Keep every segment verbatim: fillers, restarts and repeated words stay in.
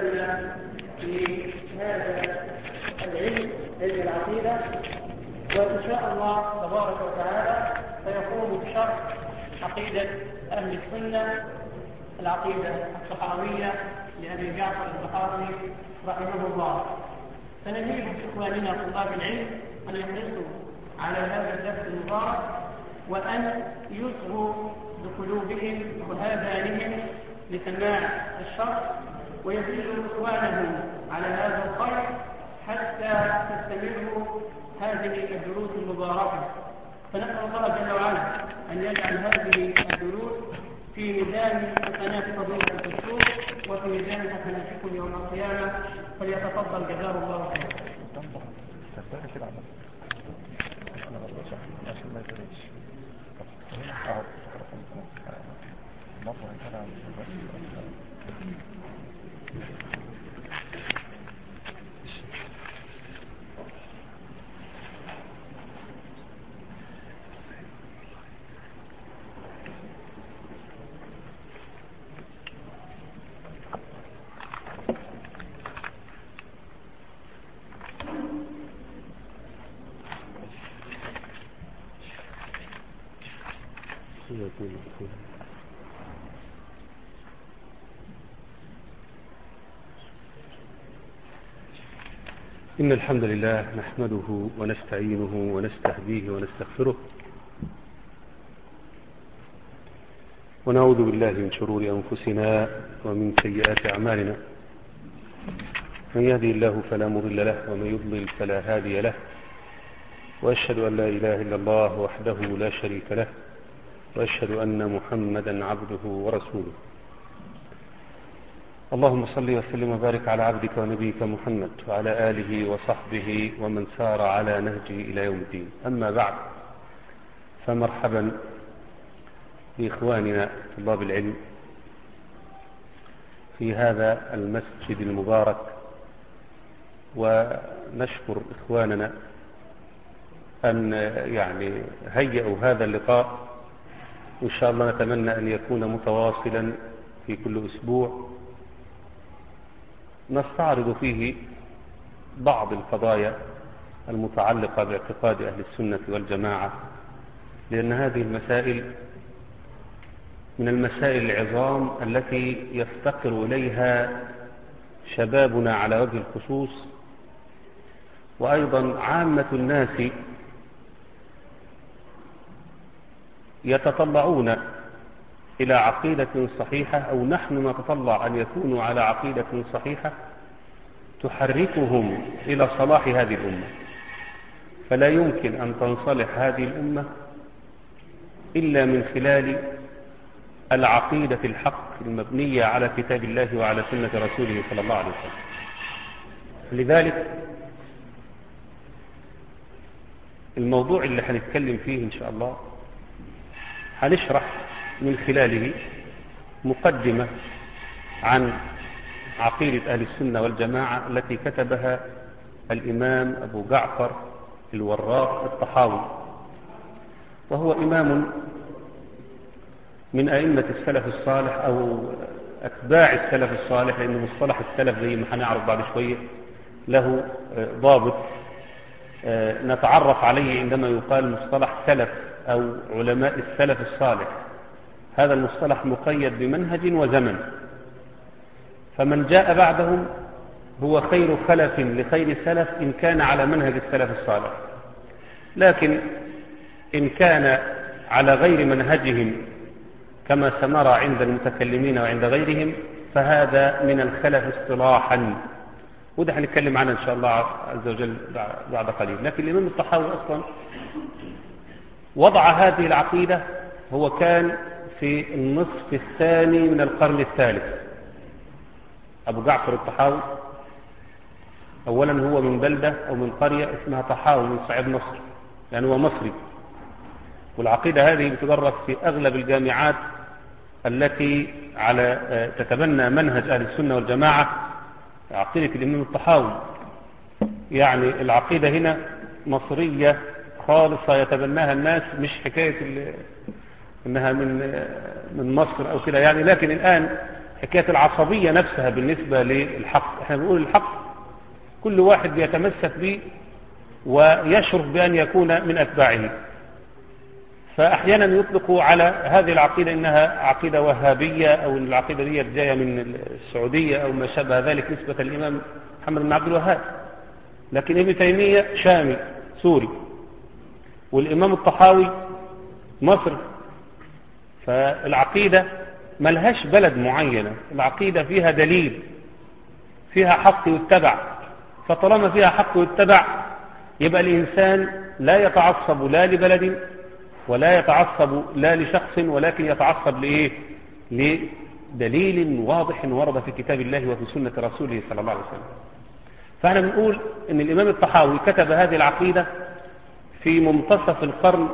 تكلمنا في هذا العلم علم العقيدة، وإن شاء الله تبارك وتعالى سيقوم بشرح عقيدة أهل السنة، العقيدة الطحاوية لأبي جعفر الطحاوي رحمه الله. فنجيب إخواننا طلاب العلم أن يحرصوا على هذا الدرس المبارك وأن يصغوا بقلوبهم وآذانهم لسماع الشرح، ويدلوا إخوانهم على هذا الخير حتى تستمروا هذه الدروس المباركة. فنسأل الله جل وعلا أن يجعل هذه الدروس في ميزان حسنات فضيلة الدكتور وفي ميزان حسناتكم يوم القيامة، فليتفضل جزاه الله خيرا. إن الحمد لله نحمده ونستعينه ونستهديه ونستغفره، ونعوذ بالله من شرور أنفسنا ومن سيئات أعمالنا. من يهدي الله فلا مضل له ومن يضلل فلا هادي له، وأشهد أن لا إله إلا الله وحده لا شريك له، وأشهد أن محمدا عبده ورسوله. اللهم صل وسلم وبارك على عبدك ونبيك محمد وعلى آله وصحبه ومن سار على نهجه إلى يوم الدين. أما بعد، فمرحبا بإخواننا طلاب العلم في هذا المسجد المبارك، ونشكر إخواننا أن يعني هيئوا هذا اللقاء، إن شاء الله نتمنى أن يكون متواصلا في كل أسبوع نستعرض فيه بعض القضايا المتعلقة باعتقاد أهل السنة والجماعة، لأن هذه المسائل من المسائل العظام التي يفتقر إليها شبابنا على وجه الخصوص، وأيضا عامة الناس يتطلعون إلى عقيدة صحيحة، أو نحن نتطلع أن يكونوا على عقيدة صحيحة تحركهم إلى صلاح هذه الأمة. فلا يمكن أن تنصلح هذه الأمة إلا من خلال العقيدة الحق المبنية على كتاب الله وعلى سنة رسوله صلى الله عليه وسلم. لذلك الموضوع اللي هنتكلم فيه إن شاء الله هنشرح من خلاله مقدمة عن عقيدة أهل السنة والجماعة التي كتبها الإمام أبو جعفر الوراق الطحاوي، وهو إمام من أئمة السلف الصالح أو أتباع السلف الصالح، لأن مصطلح السلف زي ما هنعرف بعد شوية له ضابط نتعرف عليه عندما يقال مصطلح سلف أو علماء السلف الصالح. هذا المصطلح مقيد بمنهج وزمن، فمن جاء بعدهم هو خير خلف لخير سلف إن كان على منهج السلف الصالح، لكن إن كان على غير منهجهم كما سنرى عند المتكلمين وعند غيرهم فهذا من الخلف اصطلاحا، وده هنتكلم عنه إن شاء الله عز وجل بعد قليل. لكن الإمام الطحاوي أصلا وضع هذه العقيدة هو كان في النصف الثاني من القرن الثالث. أبو جعفر الطحاوي أولا هو من بلدة أو من قرية اسمها طحاوي من صعيد مصر، يعني هو مصري، والعقيدة هذه بتدرس في أغلب الجامعات التي على تتبنى منهج أهل السنة والجماعة، عقيدة الإمام الطحاوي. يعني العقيدة هنا مصرية خالصة يتبناها الناس، مش حكاية انها من من مصر او كده يعني. لكن الان حكاية العصبية نفسها بالنسبة للحق. احنا بنقول الحق كل واحد بيتمسك به ويشرف بأن يكون من أتباعه، فأحيانا يطلقوا على هذه العقيدة إنها عقيدة وهابية، أو إن العقيدة دي جاية من السعودية أو ما شابه ذلك نسبة الإمام محمد بن عبد الوهاب. لكن ابن تيمية شامي سوري، والإمام الطحاوي مصر. فالعقيدة ملهاش بلد معينة، العقيدة فيها دليل، فيها حق يتبع، فطالما فيها حق يتبع يبقى الإنسان لا يتعصب لا لبلد ولا يتعصب لا لشخص، ولكن يتعصب لإيه؟ لدليل واضح ورد في كتاب الله وفي سنة رسوله صلى الله عليه وسلم. فاحنا بنقول ان الإمام الطحاوي كتب هذه العقيدة في منتصف القرن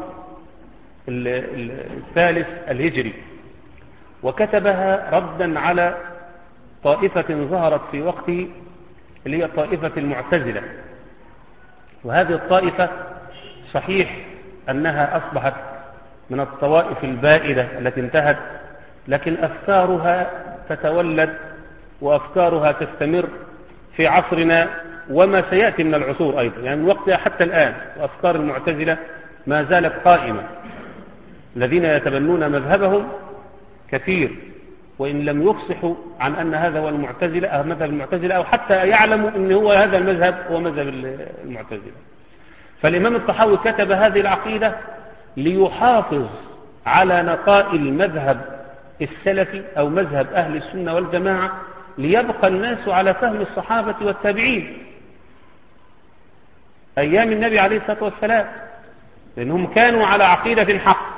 الثالث الهجري، وكتبها ردا على طائفة ظهرت في وقته اللي هي طائفة المعتزلة. وهذه الطائفة صحيح أنها أصبحت من الطوائف البائدة التي انتهت، لكن أفكارها تتولد وأفكارها تستمر في عصرنا وما سيأتي من العصور أيضا، يعني من وقتها حتى الآن وأفكار المعتزلة ما زالت قائمة. الذين يتبنون مذهبهم كثير، وإن لم يفصحوا عن أن هذا هو المعتزلة أو مذهب المعتزلة، أو حتى يعلموا أن هو هذا المذهب هو مذهب المعتزلة. فالإمام الطحاوي كتب هذه العقيدة ليحافظ على نقاء المذهب السلفي أو مذهب أهل السنة والجماعة، ليبقى الناس على فهم الصحابة والتابعين أيام النبي عليه الصلاة والسلام، لأنهم كانوا على عقيدة حق.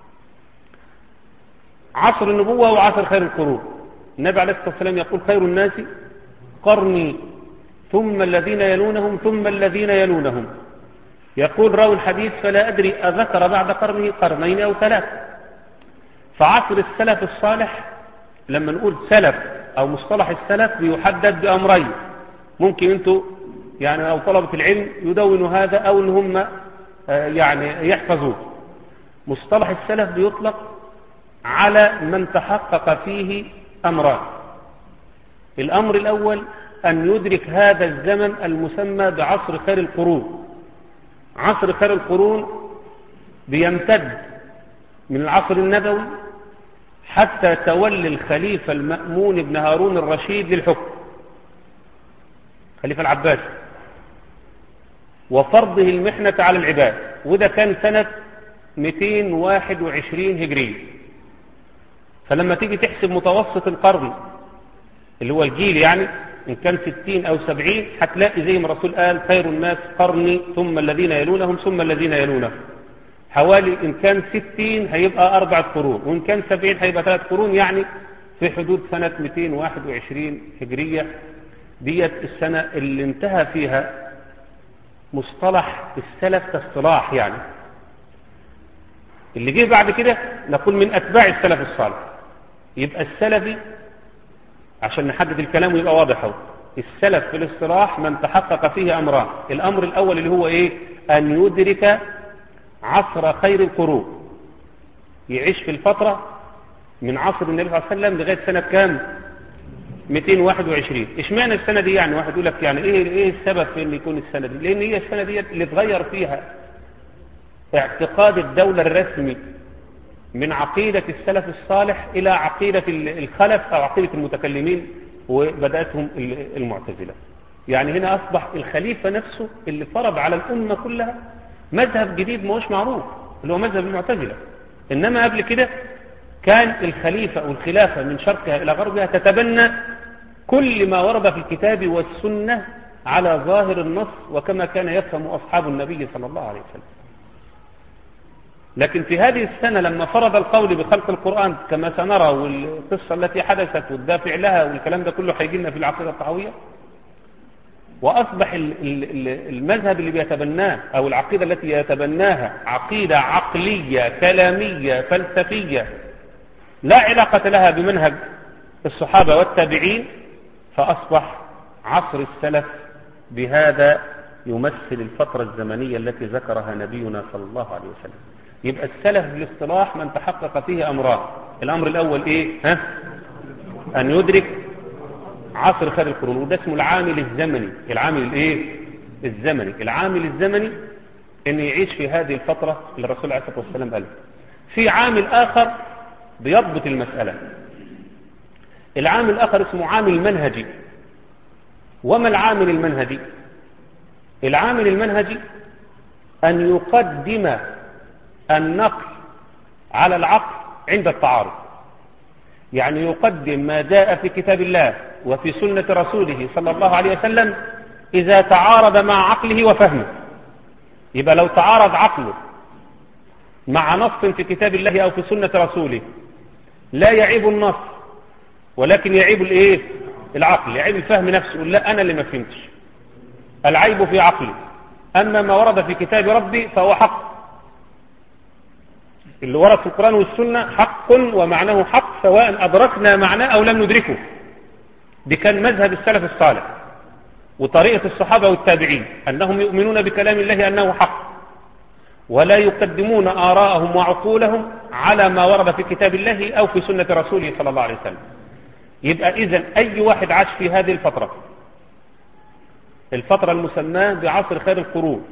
عصر النبوة وعصر خير القرون، النبي عليه الصلاة والسلام يقول خير الناس قرني ثم الذين يلونهم ثم الذين يلونهم. يقول راوي الحديث فلا أدري أذكر بعد قرنه قرنين أو ثلاث. فعصر السلف الصالح، لما نقول سلف أو مصطلح السلف بيحدد بأمرين، ممكن أنتوا يعني أو طلبة العلم يدونوا هذا أو إن هم يعني يحفظوه. مصطلح السلف بيطلق على من تحقق فيه أمران. الأمر الأول أن يدرك هذا الزمن المسمى بعصر خير القرون. عصر خير القرون بيمتد من العصر النبوي حتى تولي الخليفة المأمون بن هارون الرشيد للحكم، خليفة العباس، وفرضه المحنة على العباد، وده كان سنة مئتين وواحد وعشرين هجرية. فلما تيجي تحسب متوسط القرن اللي هو الجيل، يعني إن كان ستين أو سبعين، هتلاقي زي ما الرسول قال خير الناس قرني ثم الذين يلونهم ثم الذين يلونهم. حوالي إن كان ستين هيبقى أربعة قرون، وإن كان سبعين هيبقى ثلاث قرون، يعني في حدود سنة مئتين وواحد وعشرين هجرية. ديت السنة اللي انتهى فيها مصطلح السلف كاصطلاح، يعني اللي جه بعد كده نقول من أتباع السلف الصالح. يبقى السلفي عشان نحدد الكلام ويبقى واضح، السلف في الاصطلاح من تحقق فيه أمران. الأمر الأول اللي هو إيه؟ أن يدرك عصر خير القرون، يعيش في الفترة من عصر النبي صلى الله عليه وسلم لغاية سنة كام؟ مئتين وواحد وعشرين. اشمعنى السنة دي؟ يعني واحد يقول لك يعني ايه ايه السبب في ان يكون السنة دي؟ لان هي السنة دي اللي اتغير فيها اعتقاد الدولة الرسمي من عقيدة السلف الصالح الى عقيدة الخلف او عقيدة المتكلمين وبدأتهم المعتزلة. يعني هنا اصبح الخليفة نفسه اللي فرض على الامة كلها مذهب جديد ما هوش معروف اللي هو مذهب المعتزلة. انما قبل كده كان الخليفة والخلافة من شرقها إلى غربها تتبنى كل ما ورد في الكتاب والسنة على ظاهر النص وكما كان يفهم أصحاب النبي صلى الله عليه وسلم. لكن في هذه السنة لما فرض القول بخلق القرآن كما سنرى، والقصة التي حدثت والدافع لها والكلام ده كله هيجينا في العقيدة الطحاوية، وأصبح المذهب اللي بيتبناه أو العقيدة التي يتبناها عقيدة عقلية كلامية فلسفية لا علاقة لها بمنهج الصحابة والتابعين، فأصبح عصر السلف بهذا يمثل الفترة الزمنية التي ذكرها نبينا صلى الله عليه وسلم. يبقى السلف بالاصطلاح من تحقق فيه أمران. الأمر الأول إيه؟ ها؟ أن يدرك عصر خير القرون، وده اسمه العامل الزمني. العامل الايه؟ الزمني. العامل الزمني ان يعيش في هذه الفترة اللي الرسول عليه الصلاة والسلام قال. في عامل آخر بيضبط المسألة، العامل الآخر اسمه عامل منهجي. وما العامل المنهجي؟ العامل المنهجي أن يقدم النقل على العقل عند التعارض، يعني يقدم ما جاء في كتاب الله وفي سنة رسوله صلى الله عليه وسلم إذا تعارض مع عقله وفهمه. يبقى لو تعارض عقله مع نص في كتاب الله أو في سنة رسوله لا يعيب النص، ولكن يعيب الايه؟ العقل، يعيب الفهم نفسه. يقول لا، أنا اللي ما فهمتش، العيب في عقلي، أما ما ورد في كتاب ربي فهو حق. اللي ورد في القرآن والسنة حق ومعناه حق، سواء أدركنا معناه أو لم ندركه. دي كان مذهب السلف الصالح وطريقة الصحابة والتابعين، أنهم يؤمنون بكلام الله أنه حق، ولا يقدمون آراءهم وعقولهم على ما ورد في كتاب الله أو في سنة رسوله صلى الله عليه وسلم. يبقى إذن أي واحد عاش في هذه الفترة، الفترة المسماة بعصر خير القرون،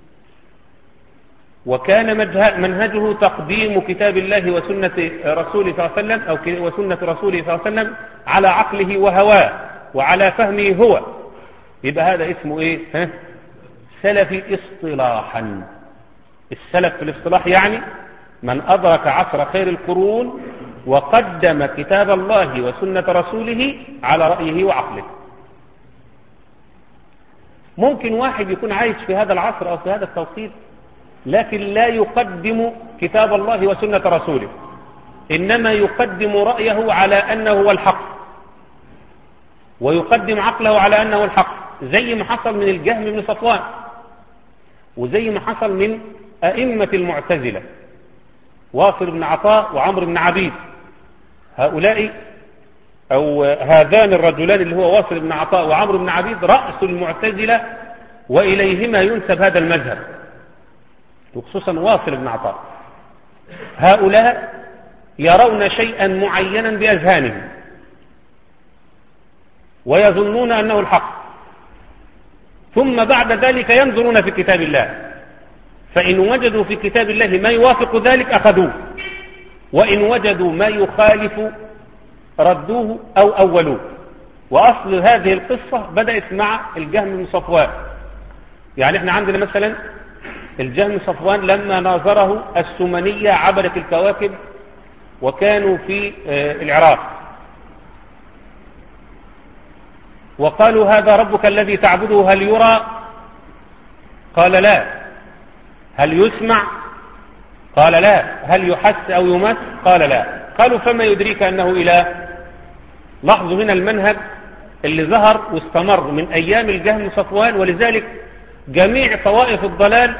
وكان منهجه تقديم كتاب الله وسنة رسوله صلى الله عليه وسلم أو وسنة رسوله صلى الله عليه وسلم على عقله وهواه وعلى فهمه هو، يبقى هذا اسمه إيه؟ ها؟ سلفي اصطلاحا. السلف في الاصطلاح يعني من أدرك عصر خير القرون وقدم كتاب الله وسنة رسوله على رأيه وعقله. ممكن واحد يكون عايش في هذا العصر أو في هذا التوقيت لكن لا يقدم كتاب الله وسنة رسوله، إنما يقدم رأيه على أنه هو الحق، ويقدم عقله على أنه الحق، زي ما حصل من الجهم بن صفوان، وزي ما حصل من أئمة المعتزلة واصل بن عطاء وعمرو بن عبيد. هؤلاء أو هذان الرجلان اللي هو واصل بن عطاء وعمرو بن عبيد رأس المعتزلة، وإليهما ينسب هذا المذهب، وخصوصا واصل بن عطاء. هؤلاء يرون شيئا معينا بأذهانهم ويظنون أنه الحق، ثم بعد ذلك ينظرون في كتاب الله، فإن وجدوا في كتاب الله ما يوافق ذلك أخذوه، وإن وجدوا ما يخالف ردوه أو أولوه. وأصل هذه القصة بدأت مع الجهم بن صفوان. يعني احنا عندنا مثلا الجهم بن صفوان لما ناظره السمنية عبرت الكواكب وكانوا في العراق، وقالوا هذا ربك الذي تعبده هل يرى؟ قال لا. هل يسمع؟ قال لا. هل يحس أو يمس؟ قال لا. قالوا فما يدريك أنه إله؟ لاحظوا هنا المنهج اللي ظهر واستمر من أيام الجهم بن صفوان. ولذلك جميع طوائف الضلال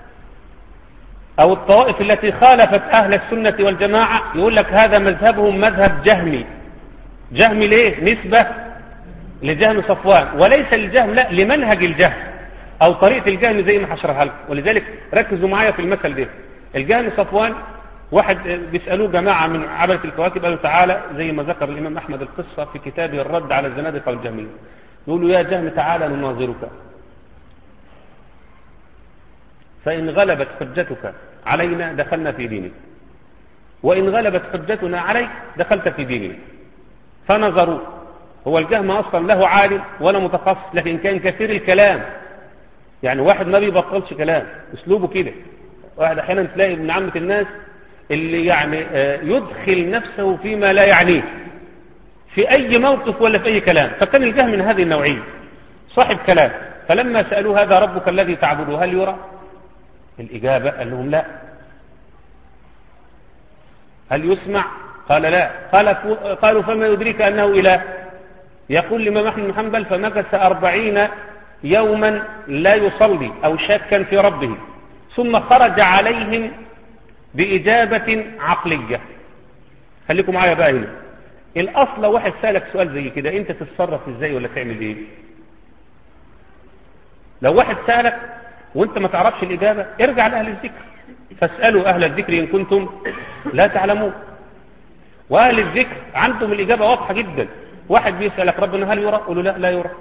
أو الطوائف التي خالفت أهل السنة والجماعة يقول لك هذا مذهبهم مذهب جهمي. جهمي ليه؟ نسبة لجهم صفوان، وليس الجهم، لا، لمنهج الجهم أو طريقة الجهم زي ما هشرحها لكم. ولذلك ركزوا معايا في المثل ده. الجهم صفوان واحد بيسألوه جماعة من عبرة الكواكب، قالوا تعالى، زي ما ذكر الإمام أحمد القصة في كتابه الرد على الزنادقة والجهمية، يقولوا يا جهم تعالى نناظرك، فإن غلبت حجتك علينا دخلنا في دينك، وإن غلبت حجتنا عليك دخلت في ديننا. فنظروا. هو الجهم أصلا له عالم ولا متخصص، لكن كان كثير الكلام، يعني واحد ما بيبطلش كلام، اسلوبه كده. واحد احيانا تلاقي ابن عامة الناس اللي يعني يدخل نفسه فيما لا يعنيه في أي موقف ولا في أي كلام. فكان الجهم من هذه النوعية صاحب كلام. فلما سألوه هذا ربك الذي تعبده هل يرى؟ الإجابة قال لهم لا. هل يسمع؟ قال لا. قالوا فما يدريك أنه إله؟ يقول الإمام أحمد بن حنبل فمكث أربعين يوما لا يصلي أو شاكا في ربه، ثم خرج عليهم بإجابة عقلية. خليكم معايا بقى هنا. الأصل واحد سألك سؤال زي كده، أنت تتصرف إزاي ولا تعمل إيه؟ لو واحد سألك وأنت ما تعرفش الإجابة ارجع لأهل الذكر، فاسألوا أهل الذكر إن كنتم لا تعلمون. وأهل الذكر عندهم الإجابة واضحة جدا. واحد بيسألك ربنا هل يرى؟ قل له لا لا يرى.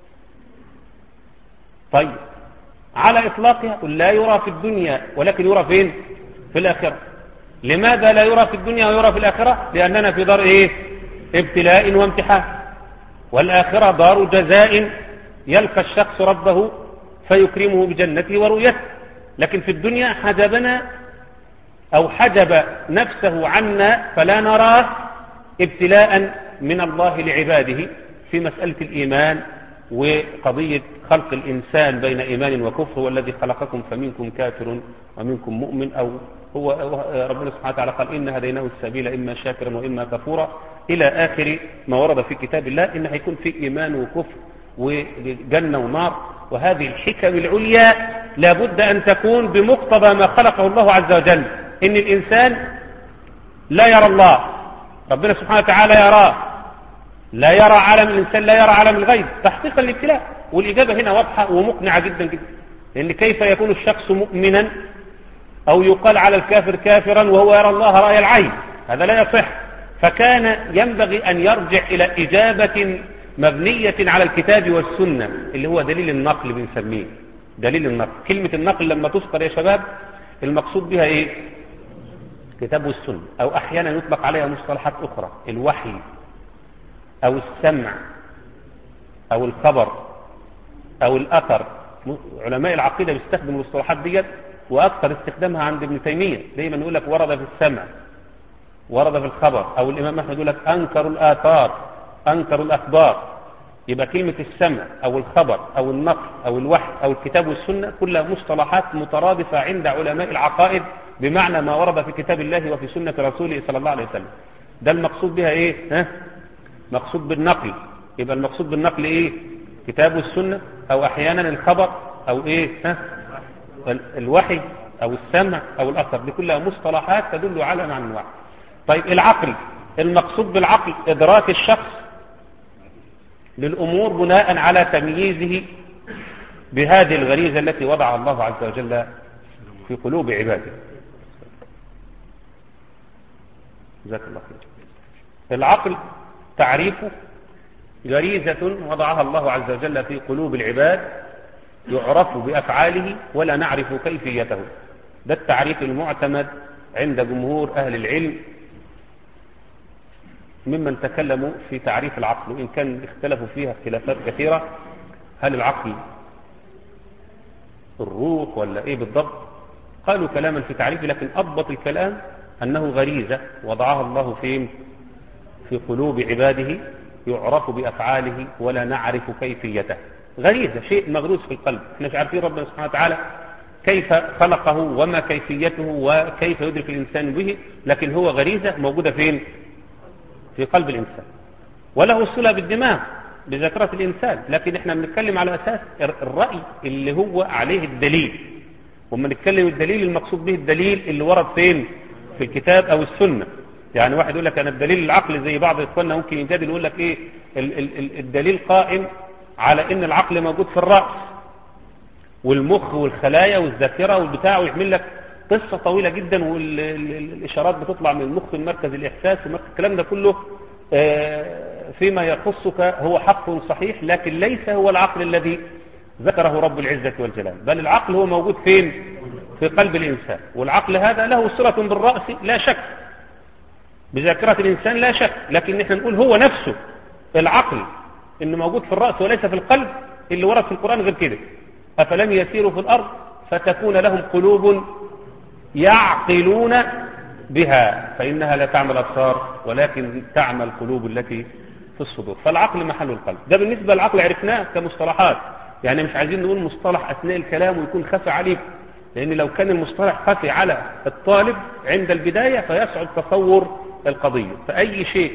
طيب على إطلاقها قل لا يرى في الدنيا ولكن يرى فين؟ في الآخرة. لماذا لا يرى في الدنيا ويرى في الآخرة؟ لأننا في دار إيه؟ ابتلاء وامتحان، والآخرة دار جزاء يلقى الشخص ربه فيكرمه بجنته ورؤيته. لكن في الدنيا حجبنا أو حجب نفسه عنا فلا نراه ابتلاء من الله لعباده في مسألة الإيمان وقضية خلق الإنسان بين إيمان وكفر، والذي خلقكم فمنكم كافر ومنكم مؤمن، أو هو ربنا سبحانه وتعالى قال إن هديناه السبيل إما شاكرا وإما كفورا إلى آخر ما ورد في كتاب الله، إن هيكون في إيمان وكفر وجنة ونار. وهذه الحكم العليا لابد أن تكون بمقتضى ما خلقه الله عز وجل. إن الإنسان لا يرى الله، ربنا سبحانه وتعالى يراه، لا يرى عالم الإنسان، لا يرى عالم الغيب تحقيقا للابتلاء. والإجابة هنا واضحة ومقنعة جدا جدا. لأن كيف يكون الشخص مؤمنا أو يقال على الكافر كافرا وهو يرى الله رأي العين؟ هذا لا يصح. فكان ينبغي أن يرجع إلى إجابة مبنية على الكتاب والسنة اللي هو دليل النقل بنسميه دليل النقل. كلمة النقل لما تذكر يا شباب المقصود بها إيه؟ كتاب والسنة، أو أحيانا يطلق عليها مصطلحات أخرى، الوحي أو السمع أو الخبر أو الأثر. علماء العقيدة بيستخدموا المصطلحات ديت، وأكثر استخدامها عند ابن تيمية دايما يقول لك ورد في السمع، ورد في الخبر، أو الإمام أحمد يقول لك أنكروا الآثار، أنكروا الأخبار. يبقى كلمة السمع أو الخبر أو النقل أو الوحي أو الكتاب والسنة كلها مصطلحات مترادفة عند علماء العقائد بمعنى ما ورد في كتاب الله وفي سنة رسوله صلى الله عليه وسلم. ده المقصود بها إيه؟ ها؟ مقصود بالنقل. يبقى المقصود بالنقل إيه؟ كتاب والسنة، أو أحيانا الخبر، أو إيه؟ ها؟ الوحي أو السمع أو الأثر. دي كلها مصطلحات تدل على معنى واحد. طيب العقل، المقصود بالعقل إدراك الشخص للأمور بناء على تمييزه بهذه الغريزة التي وضعها الله عز وجل في قلوب عباده. جزاك الله خير. العقل تعريفه غريزة وضعها الله عز وجل في قلوب العباد يعرف بأفعاله ولا نعرف كيفيته. ده التعريف المعتمد عند جمهور أهل العلم ممن تكلموا في تعريف العقل، وإن كان اختلفوا فيها اختلافات كثيرة. هل العقل الروح ولا إيه بالضبط؟ قالوا كلاما في تعريفه، لكن أضبط الكلام أنه غريزة وضعها الله فين؟ في قلوب عباده يعرف بأفعاله ولا نعرف كيفيته. غريزة، شيء مغروس في القلب. احنا مش عارفين ربنا سبحانه وتعالى كيف خلقه وما كيفيته وكيف يدرك الإنسان به، لكن هو غريزة موجودة فين؟ في قلب الإنسان، وله صلة بالدماغ بذكرة الإنسان. لكن احنا بنتكلم على أساس الرأي اللي هو عليه الدليل. وما نتكلم الدليل المقصود به الدليل اللي ورد فين؟ في الكتاب أو السنة. يعني واحد يقول لك أنا الدليل العقل، زي بعض إخواننا ممكن يجادل يقول لك إيه ال ال الدليل قائم على إن العقل موجود في الرأس والمخ والخلايا والذاكرة والبتاع، ويعمل لك قصة طويلة جدا، والإشارات بتطلع من المخ المركز الإحساس ومركز الكلام ده كله فيما يخصك هو حق صحيح، لكن ليس هو العقل الذي ذكره رب العزة والجلال، بل العقل هو موجود فين؟ في قلب الإنسان. والعقل هذا له صلة بالرأس لا شك، بذاكرة الإنسان لا شك، لكن نحن نقول هو نفسه العقل إنه موجود في الرأس وليس في القلب. اللي ورد في القرآن غير كده، أفلم يسيروا في الأرض فتكون لهم قلوب يعقلون بها فإنها لا تعمل الأبصار ولكن تعمل القلوب التي في الصدور. فالعقل محل القلب. ده بالنسبة للعقل عرفناه كمصطلحات، يعني مش عايزين نقول مصطلح أثناء الكلام ويكون خفي عليك، لأن لو كان المصطلح خفي على الطالب عند البداية فيصعب تصور القضية. فأي شيء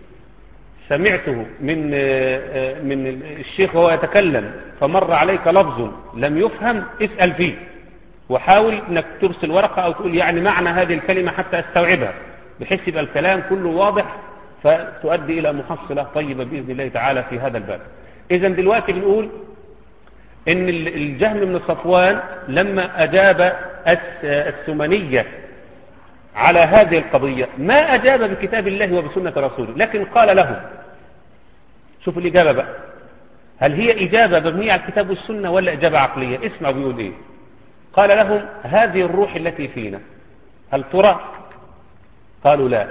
سمعته من من الشيخ وهو يتكلم فمر عليك لفظ لم يفهم اسأل فيه، وحاول انك ترسل ورقة او تقول يعني معنى هذه الكلمة حتى استوعبها، بحيث يبقى الكلام كله واضح فتؤدي الى محصلة طيبة بإذن الله تعالى في هذا الباب. اذا دلوقتي بنقول ان الجهم بن صفوان لما اجاب السمنية على هذه القضية ما أجاب بكتاب الله وبسنة رسوله، لكن قال لهم، شوفوا الإجابة بقى، هل هي إجابة مبنية على الكتاب والسنة ولا إجابة عقلية؟ اسمعوا بيقول إيه. قال لهم هذه الروح التي فينا هل ترى؟ قالوا لا.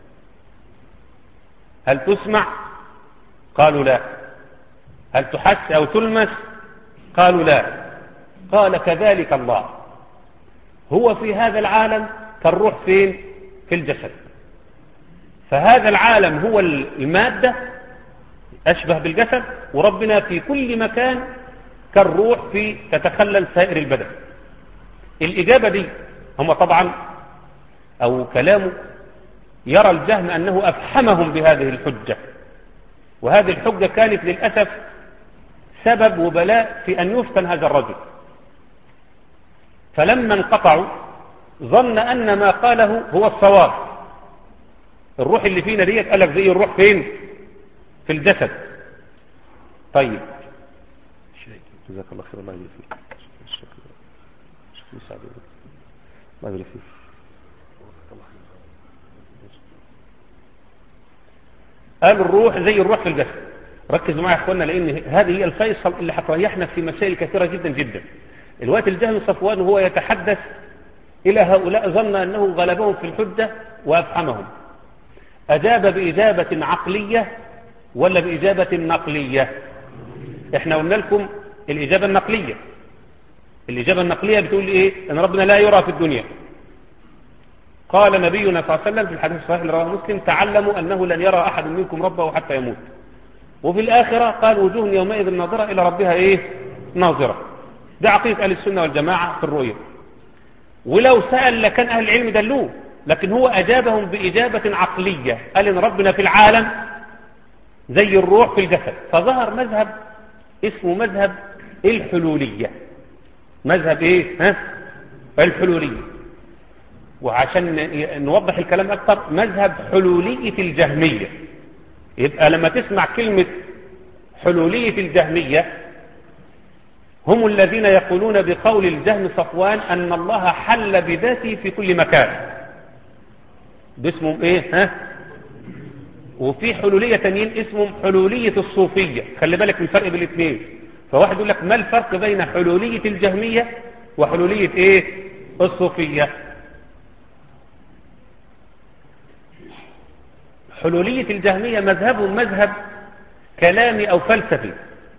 هل تسمع؟ قالوا لا. هل تحس أو تلمس؟ قالوا لا. قال كذلك الله، هو في هذا العالم كالروح فين؟ في الجسد. فهذا العالم هو المادة أشبه بالجسد، وربنا في كل مكان كالروح في تتخلل سائر البدن. الإجابة دي هم طبعا أو كلامه يرى الجهم أنه أفحمهم بهذه الحجة، وهذه الحجة كانت للأسف سبب وبلاء في أن يفتن هذا الرجل. فلما انقطعوا ظن أن ما قاله هو الصواب. الروح اللي فينا ديت قالك زي الروح فين؟ في الجسد. طيب جزاك الله خير. الله يبارك فيك. الله يبارك فيك. قال الروح زي الروح في الجسد. ركزوا معي يا اخوانا، لان هذه هي الفيصل اللي هتريحنا في مسائل كثيره جدا جدا. الوقت الجهم صفوان وهو يتحدث الى هؤلاء ظن انه غلبهم في الحجه وافحمهم. اجاب باجابه عقليه ولا باجابه نقليه؟ احنا قلنا لكم الاجابه النقليه. الاجابه النقليه بتقول ايه؟ ان ربنا لا يرى في الدنيا. قال نبينا صلى الله عليه وسلم في الحديث الصحيح اللي رواه مسلم: تعلموا انه لن يرى احد منكم ربه حتى يموت. وفي الاخره قال: وجوه يومئذ ناظره الى ربها ايه؟ ناظره. ده عقيده اهل السنه والجماعه في الرؤيه. ولو سال لكان اهل العلم دلوه، لكن هو اجابهم باجابه عقليه، قال ان ربنا في العالم زي الروح في الجسد. فظهر مذهب اسمه مذهب الحلوليه. مذهب ايه؟ ها؟ الحلوليه. وعشان نوضح الكلام اكثر، مذهب حلوليه الجهميه. يبقى لما تسمع كلمه حلوليه الجهميه، هم الذين يقولون بقول الجهم صفوان ان الله حل بذاته في كل مكان. ده اسمهم ايه؟ ها؟ وفي حلوليه تانيين اسمهم حلوليه الصوفيه. خلي بالك من الفرق بين الاثنين. فواحد يقول لك ما الفرق بين حلوليه الجهميه وحلوليه ايه؟ الصوفيه. حلوليه الجهميه مذهبهم مذهب كلامي او فلسفي،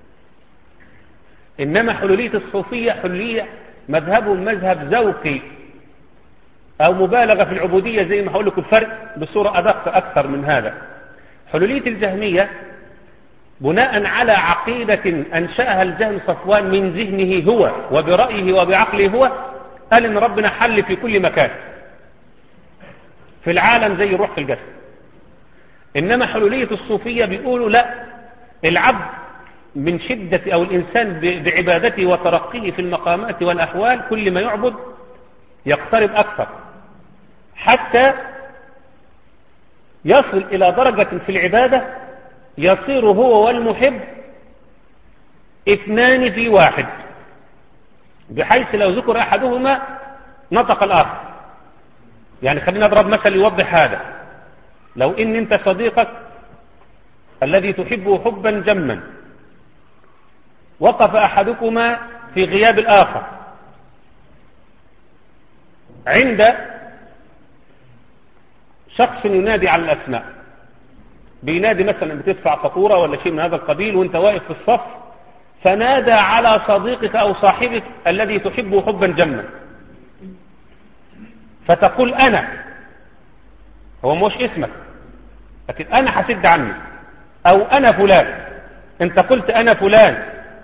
انما حلوليه الصوفيه حلوليه مذهبهم مذهب ذوقي او مبالغه في العبوديه، زي ما هقول لكم الفرق بصوره ادق اكثر من هذا. حلوليه الجهميه بناء على عقيده انشاها الجهم صفوان من ذهنه هو وبرايه وبعقله هو، قال ان ربنا حل في كل مكان في العالم زي الروح في الجسد. انما حلوليه الصوفيه بيقولوا لا، العبد من شدة أو الإنسان بعبادته وترقيه في المقامات والأحوال كل ما يعبد يقترب أكثر، حتى يصل إلى درجة في العبادة يصير هو والمحب اثنان في واحد، بحيث لو ذكر أحدهما نطق الآخر. يعني خلينا نضرب مثل يوضح هذا. لو إن أنت صديقك الذي تحبه حبا جما وقف أحدكما في غياب الآخر عند شخص ينادي على الأسماء، بينادي مثلا بتدفع فاتورة ولا شيء من هذا القبيل وانت واقف في الصف، فنادى على صديقك أو صاحبك الذي تحبه حبا جما، فتقول أنا، هو مش اسمك لكن أنا هسد عني، أو أنا فلان. انت قلت أنا فلان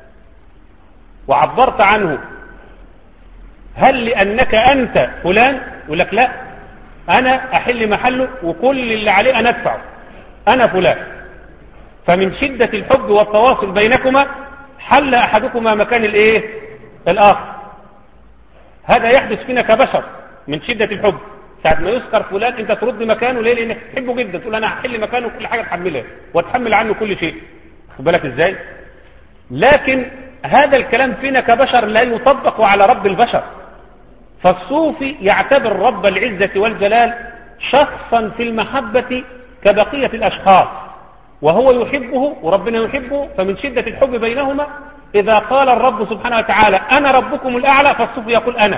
وعبرت عنه، هل لأنك أنت فلان؟ يقول لك لا، أنا أحل محله وكل اللي عليه أنا أدفعه، أنا فلان. فمن شدة الحب والتواصل بينكما حل أحدكما مكان الإيه؟ الآخر. هذا يحدث فينا كبشر من شدة الحب. ساعة ما يذكر فلان أنت ترد مكانه، ليه؟ لأنك تحبه جدا، تقول أنا أحل مكانه كل حاجة تحملها وتحمل عنه كل شيء. خد بالك إزاي؟ لكن هذا الكلام فينا كبشر لا يطبق على رب البشر. فالصوفي يعتبر رب العزة والجلال شخصا في المحبة كبقية الأشخاص، وهو يحبه وربنا يحبه، فمن شدة الحب بينهما إذا قال الرب سبحانه وتعالى أنا ربكم الأعلى فالصوفي يقول أنا.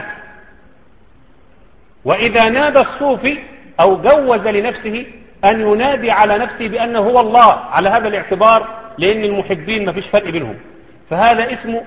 وإذا نادى الصوفي أو جوز لنفسه أن ينادي على نفسه بأنه هو الله على هذا الاعتبار، لأن المحبين ما فيش فرق بينهم، فهذا اسمه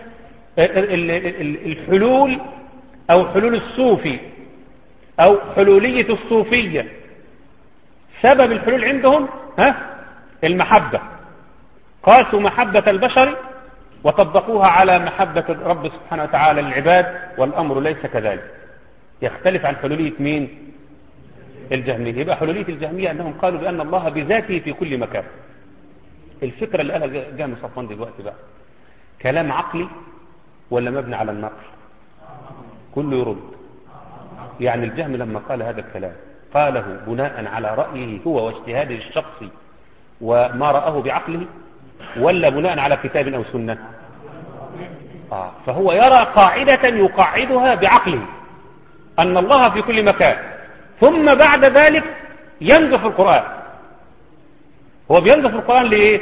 الحلول أو حلول الصوفي أو حلولية الصوفية. سبب الحلول عندهم ها المحبة، قاسوا محبة البشر وطبقوها على محبة الرب سبحانه وتعالى للعباد، والأمر ليس كذلك، يختلف عن حلولية مين؟ الجهمية. يبقى حلولية الجهمية أنهم قالوا بأن الله بذاته في كل مكان. الفكرة اللي قالها جهم صفوان دلوقتي بقى كلام عقلي ولا مبني على النقل؟ كله يرد. يعني الجهم لما قال هذا الكلام قاله بناء على رأيه هو واجتهاده الشخصي وما رآه بعقله، ولا بناء على كتاب أو سنة؟ آه. فهو يرى قاعدة يقعدها بعقله أن الله في كل مكان، ثم بعد ذلك ينظر في القرآن. هو بينظر في القرآن ليه؟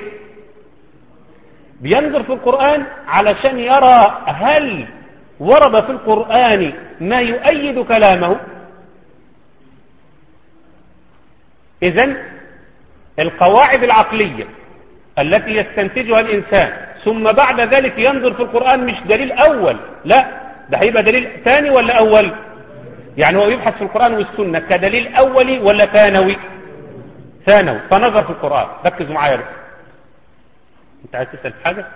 بينظر في القرآن علشان يرى هل ورد في القرآن ما يؤيد كلامه. إذن القواعد العقلية التي يستنتجها الإنسان ثم بعد ذلك ينظر في القرآن مش دليل أول، لا ده هيبقى دليل ثاني ولا أول. يعني هو يبحث في القرآن والسنة كدليل أولي ولا ثانوي؟ ثانوي. فنظر في القرآن. ركزوا معايا بقى. انت عايز تسأل في حاجة؟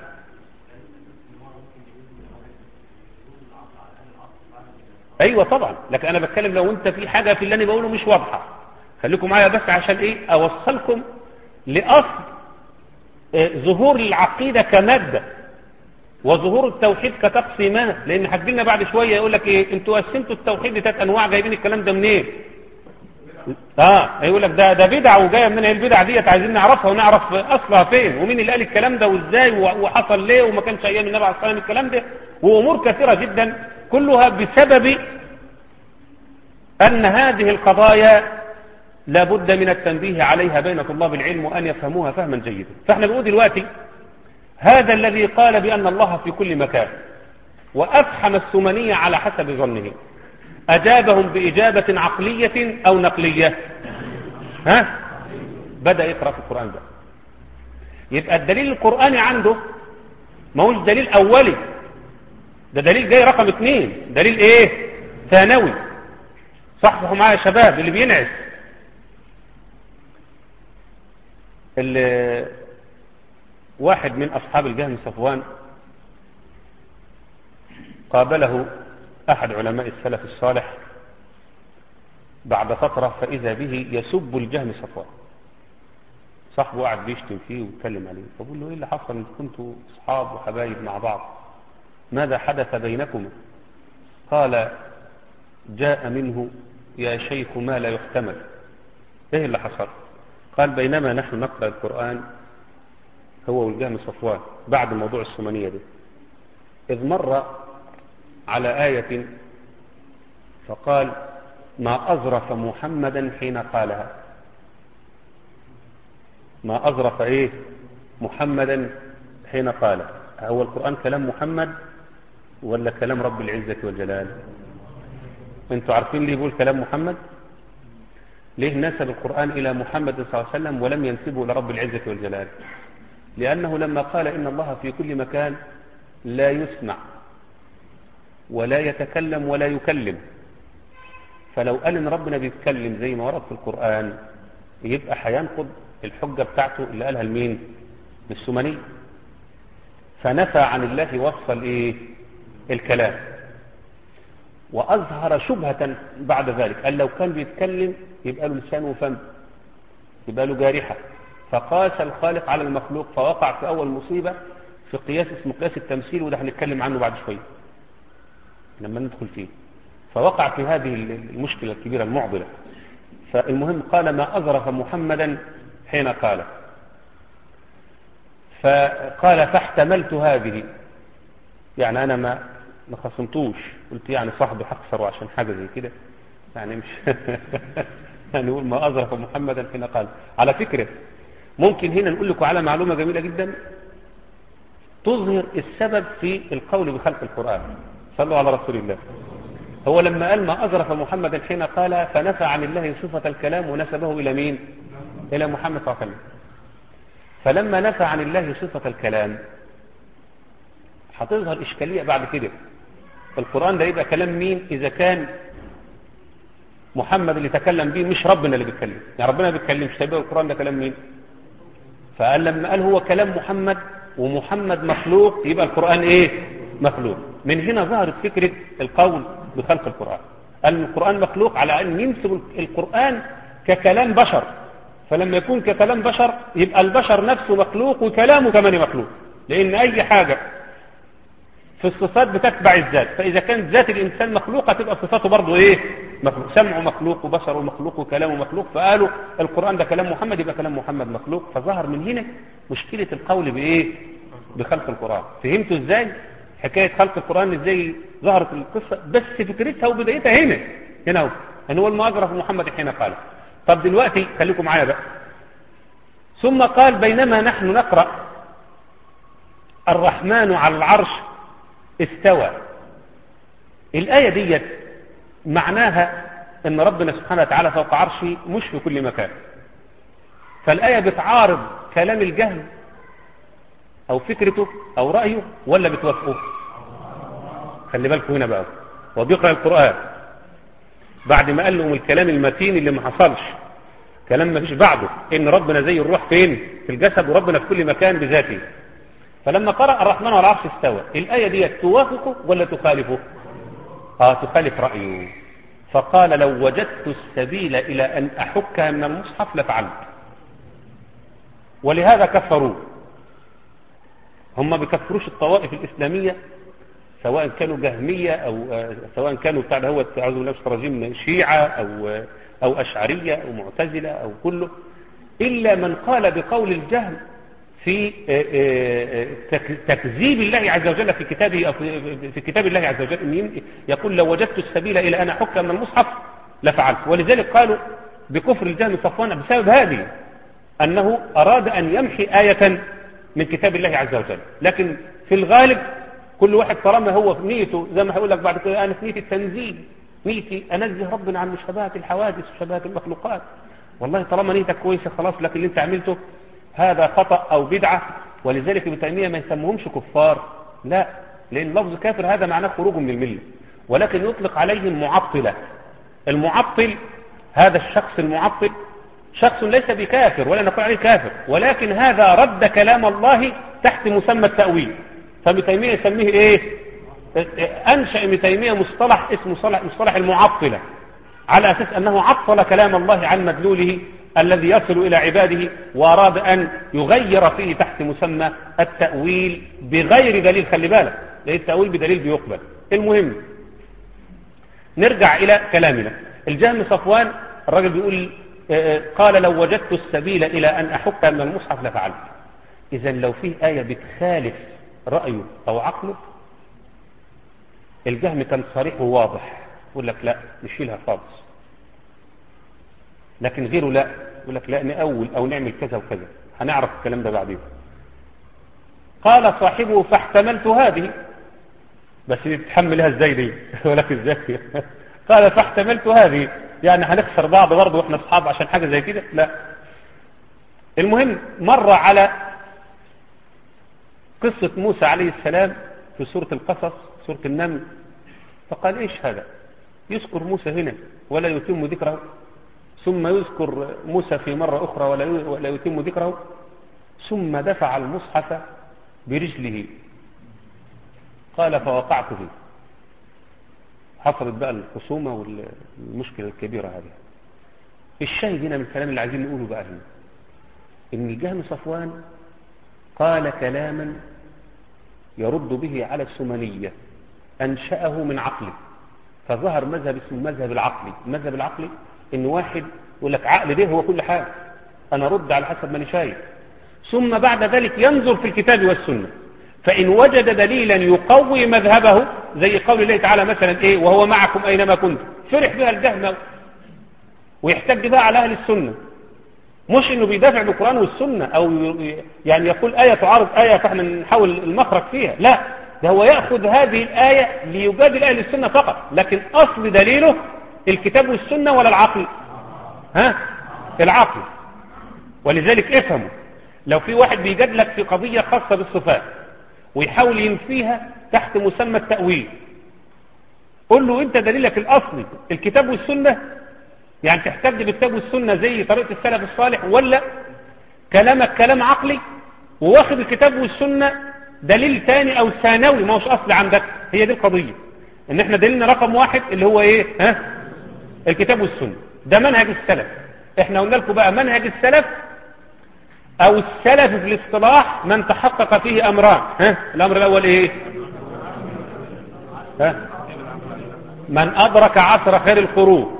ايوه طبعا، لكن انا بتكلم لو انت في حاجة في اللي انا بقوله مش واضحة خليكم معايا بس عشان ايه اوصلكم لاصل اه ظهور العقيدة كمادة وظهور التوحيد كتقسيمات. لان هتجيلنا بعد شوية يقول لك ايه انتوا قسمتوا التوحيد لثلاث انواع، جايبين الكلام ده منين؟ إيه؟ اه يقول لك ده ده بدعه وجايه من البدع ديت، عايزين نعرفها ونعرف اصلها فين ومين اللي قال الكلام ده وازاي وحصل ليه وما كانش ايام النبي عليه الصلاه والسلام الكلام ده، وامور كثيره جدا كلها بسبب ان هذه القضايا لابد من التنبيه عليها بين طلاب العلم وان يفهموها فهما جيدا. فاحنا بنقول دلوقتي هذا الذي قال بان الله في كل مكان وافحم السمنيه على حسب ظنه أجابهم بإجابة عقلية أو نقلية؟ ها؟ بدأ يقرأ في القرآن ده. يبقى الدليل القرآني عنده ما هوش دليل أولي، ده دليل جاي رقم اثنين، دليل ايه؟ ثانوي. صحصحوا معايا يا شباب اللي بينعس. اللي واحد من أصحاب الجهم صفوان قابله أحد علماء السلف الصالح بعد فترة فإذا به يسب الجهم صفوان. صاحبه قاعد بيشتم فيه ويتكلم عليه، فقول له إيه اللي حصل؟ أنتم كنتوا أصحاب وحبايب مع بعض، ماذا حدث بينكم؟ قال جاء منه يا شيخ ما لا يحتمل. إيه اللي حصل؟ قال بينما نحن نقرأ القرآن هو والجهم صفوان بعد موضوع السمنية دي، إذ مر على آية فقال ما أظرف محمدا حين قالها. ما أظرف إيه محمدا حين قالها. هو القرآن كلام محمد ولا كلام رب العزة والجلال؟ انتوا عارفين ليه يقول كلام محمد؟ ليه نسب القرآن إلى محمد صلى الله عليه وسلم ولم ينسبه إلى رب العزة والجلال؟ لأنه لما قال إن الله في كل مكان لا يسمع ولا يتكلم ولا يكلم، فلو قال ان ربنا بيتكلم زي ما ورد في القرآن يبقى هينقض الحجة بتاعته اللي قالها لمين؟ للسمني. فنفى عن الله وصف الايه؟ الكلام، واظهر شبهة بعد ذلك قال لو كان بيتكلم يبقى له لسان وفم، يبقى له جارحة، فقاس الخالق على المخلوق، فوقع في اول مصيبة في قياس اسمه قياس التمثيل، وده هنتكلم عنه بعد شوية لما ندخل فيه. فوقع في هذه المشكلة الكبيرة المعضلة. فالمهم قال ما أظرف محمدا حين قال، فقال فاحتملت هذه، يعني أنا ما ما خصمتوش، قلت يعني صاحبي هخسره عشان حاجة زي كده، يعني مش هنقول ما أظرف محمدا حين قال. على فكرة ممكن هنا نقول لكم على معلومة جميلة جدا تظهر السبب في القول بخلق القرآن. صلوا على رسول الله. هو لما قال ما أظرف محمدا حين قال فنفى عن الله صفة الكلام ونسبه إلى مين؟ إلى محمد صلى الله عليه وسلم. فلما نفى عن الله صفة الكلام هتظهر إشكالية بعد كده. القرآن ده يبقى كلام مين إذا كان محمد اللي تكلم به مش ربنا اللي بيتكلم؟ يعني ربنا بيتكلم، مش هيبقى القرآن ده كلام مين؟ فقال لما قال هو كلام محمد ومحمد مخلوق يبقى القرآن ايه؟ مخلوق. من هنا ظهرت فكرة القول بخلق القرآن. قال القرآن مخلوق على أن ينسب القرآن ككلام بشر، فلما يكون ككلام بشر يبقى البشر نفسه مخلوق وكلامه كمان مخلوق، لأن أي حاجة في الصفات بتتبع الذات، فإذا كانت ذات الإنسان مخلوقة تبقى صفاته برضه إيه؟ مخلوق. سمعه مخلوق وبصره مخلوق وكلامه مخلوق، فقالوا القرآن ده كلام محمد يبقى كلام محمد مخلوق. فظهر من هنا مشكلة القول بإيه؟ بخلق القرآن. فهمتوا إزاي حكاية خلق القرآن إزاي ظهرت القصة؟ بس فكرتها وبدايتها هنا هنا هو أن هو المؤجرف محمد حين قال. طب دلوقتي خليكم معايا بقى. ثم قال بينما نحن نقرأ الرحمن على العرش استوى. الآية ديت معناها ان ربنا سبحانه وتعالى فوق عرشه مش في كل مكان. فالآية بتعارض كلام الجهل او فكرته او رأيه ولا بتوافقه؟ خلي بالكم هنا بقى، وبيقرأ القرآن بعد ما قال لهم الكلام المتين اللي ما حصلش، كلام ما فيش بعده، ان ربنا زي الروح فين؟ في الجسد، وربنا في كل مكان بذاته. فلما قرأ الرحمن على العرش استوى، الآية دي توافقه ولا تخالفه؟ اه تخالف رأيه. فقال لو وجدت السبيل إلى أن أحكها من المصحف لفعلت. ولهذا كفروا. هم ما بيكفروش الطوائف الإسلامية سواء كانوا جهمية أو آه سواء كانوا بتاع هو أعوذ بالله من الشيطان الرجيم شيعة أو آه أو أشعرية أو معتزلة أو كله، إلا من قال بقول الجهل في تكذيب الله عز وجل في كتابه أو في كتاب الله عز وجل، يقول لو وجدت السبيل إلى أن أحكم من المصحف لفعلت. ولذلك قالوا بكفر الجهم صفوان بسبب هذه، أنه أراد أن يمحي آية من كتاب الله عز وجل. لكن في الغالب كل واحد طالما هو في نيته زي ما هقول لك بعد كده، أنا في نيتي التنزيل، نيتي أنزه ربنا عن مشابهة الحوادث وشبهة المخلوقات، والله طالما نيتك كويسة خلاص. لكن اللي انت عملته هذا خطأ أو بدعة. ولذلك ابن تيمية ما يسموهمش كفار، لا، لأن لفظ كافر هذا معناه خروج من الملة، ولكن يطلق عليهم معطلة. المعطل هذا الشخص المعطل شخص ليس بكافر ولا نقول عليه كافر، ولكن هذا رد كلام الله تحت مسمى التأويل. فابن تيمية يسميه ايه؟ أنشأ ابن تيمية مصطلح اسمه مصطلح, مصطلح المعطلة، على أساس أنه عطل كلام الله عن مدلوله الذي يصل إلى عباده، وأراد أن يغير فيه تحت مسمى التأويل بغير دليل. خلي بالك، لأن التأويل بدليل بيقبل. المهم نرجع إلى كلامنا. الجهم صفوان الرجل بيقول قال لو وجدت السبيل إلى أن أحك من المصحف لفعلت. إذا لو فيه آية بتخالف رأيه أو عقله، الجهم كان صريح وواضح، يقول لك لا نشيلها خالص. لكن غيره لا، يقول لك لا نأول أو نعمل كذا وكذا. هنعرف الكلام ده بعدين. قال صاحبه فاحتملت هذه، بس تتحملها ازاي دي؟ ولك ازاي؟ قال فاحتملت هذه، يعني هنخسر بعض برضه واحنا اصحاب عشان حاجة زي كده؟ لا. المهم مر على قصة موسى عليه السلام في سورة القصص، سورة النمل، فقال ايش هذا؟ يذكر موسى هنا ولا يتم ذكره، ثم يذكر موسى في مرة أخرى ولا يتم ذكره، ثم دفع المصحف برجله قال فوقعت فيه. حصلت بقى الخصومة والمشكلة الكبيرة هذه. الشاهد هنا من الكلام اللي عايزين نقوله بقى هنا إن الجهم صفوان قال كلاما يرد به على السمنية، أنشأه من عقله، فظهر مذهب اسمه المذهب العقلي. المذهب العقلي إن واحد يقول لك عقل ده هو كل حاجة، أنا رد على حسب ما أنا شايف، ثم بعد ذلك ينظر في الكتاب والسنة، فإن وجد دليلا يقوي مذهبه زي قول الله تعالى مثلا ايه وهو معكم اينما كنتم، فرح بها الجهل ويحتج بها على اهل السنة، مش انه بيدافع بالقرآن والسنة او يعني يقول آية تعارض آية فاحنا نحاول المخرج فيها، لا، ده هو يأخذ هذه الآية ليجادل اهل السنة فقط، لكن اصل دليله الكتاب والسنة ولا العقل؟ ها العقل. ولذلك افهموا، لو في واحد بيجادلك في قضية خاصة بالصفات ويحاول ينفيها تحت مسمى التأويل، قل له انت دليلك الاصلي الكتاب والسنة، يعني تحتج بالكتاب والسنة زي طريقة السلف الصالح، ولا كلامك كلام عقلي وواخد الكتاب والسنة دليل ثاني او ثانوي ما هوش اصلي عندك؟ هي دي القضية، ان احنا دليلنا رقم واحد اللي هو ايه؟ ها الكتاب والسنة، ده منهج السلف. احنا قلنا لكم بقى منهج السلف او السلف في الاصطلاح من تحقق فيه امران. ها الامر الاول ايه؟ ها من ادرك عصر خير القرون.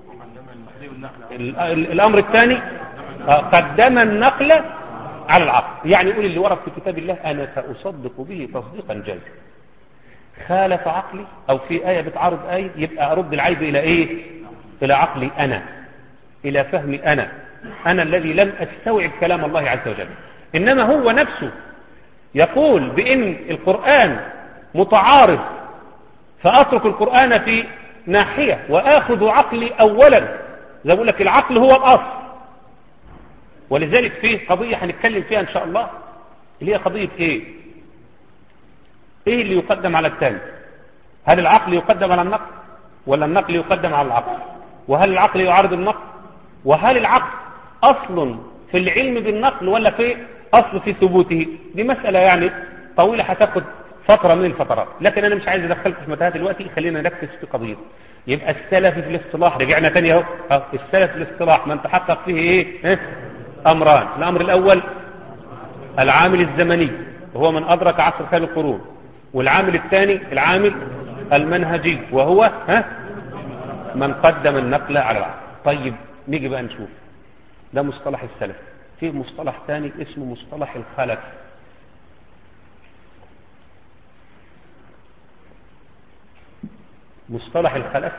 الامر الثاني قدم النقل على العقل، يعني يقول اللي ورد في كتاب الله انا ساصدق به تصديقا جازما، خالف عقلي او في ايه بتعارض ايه يبقى ارد العيب الى ايه؟ الى عقلي انا، الى فهمي انا، انا الذي لم استوعب كلام الله عز وجل. انما هو نفسه يقول بان القرآن متعارض فاترك القرآن في ناحية واخذ عقلي اولا، زي بقول لك العقل هو الاصل. ولذلك في قضية هنتكلم فيها ان شاء الله اللي هي قضية ايه؟ ايه اللي يقدم على الثاني؟ هل العقل يقدم على النقل ولا النقل يقدم على العقل؟ وهل العقل يعارض النقل؟ وهل العقل اصل في العلم بالنقل ولا في اصل في ثبوته؟ دي مسألة يعني طويلة هتاخد فترة من الفترات، لكن انا مش عايز ادخلكم في متاهات دلوقتي، خلينا نركز في قضية. يبقى السلف في الاصطلاح، رجعنا تاني اهو، السلف في الاصطلاح من تحقق فيه ايه؟ اه؟ امران. الامر الاول العامل الزمني وهو من ادرك عصر خير القرون، والعامل الثاني العامل المنهجي وهو ها من قدم النقل على العقل. طيب نيجي بقى نشوف، ده مصطلح السلف. في مصطلح ثاني اسمه مصطلح الخلف. مصطلح الخلف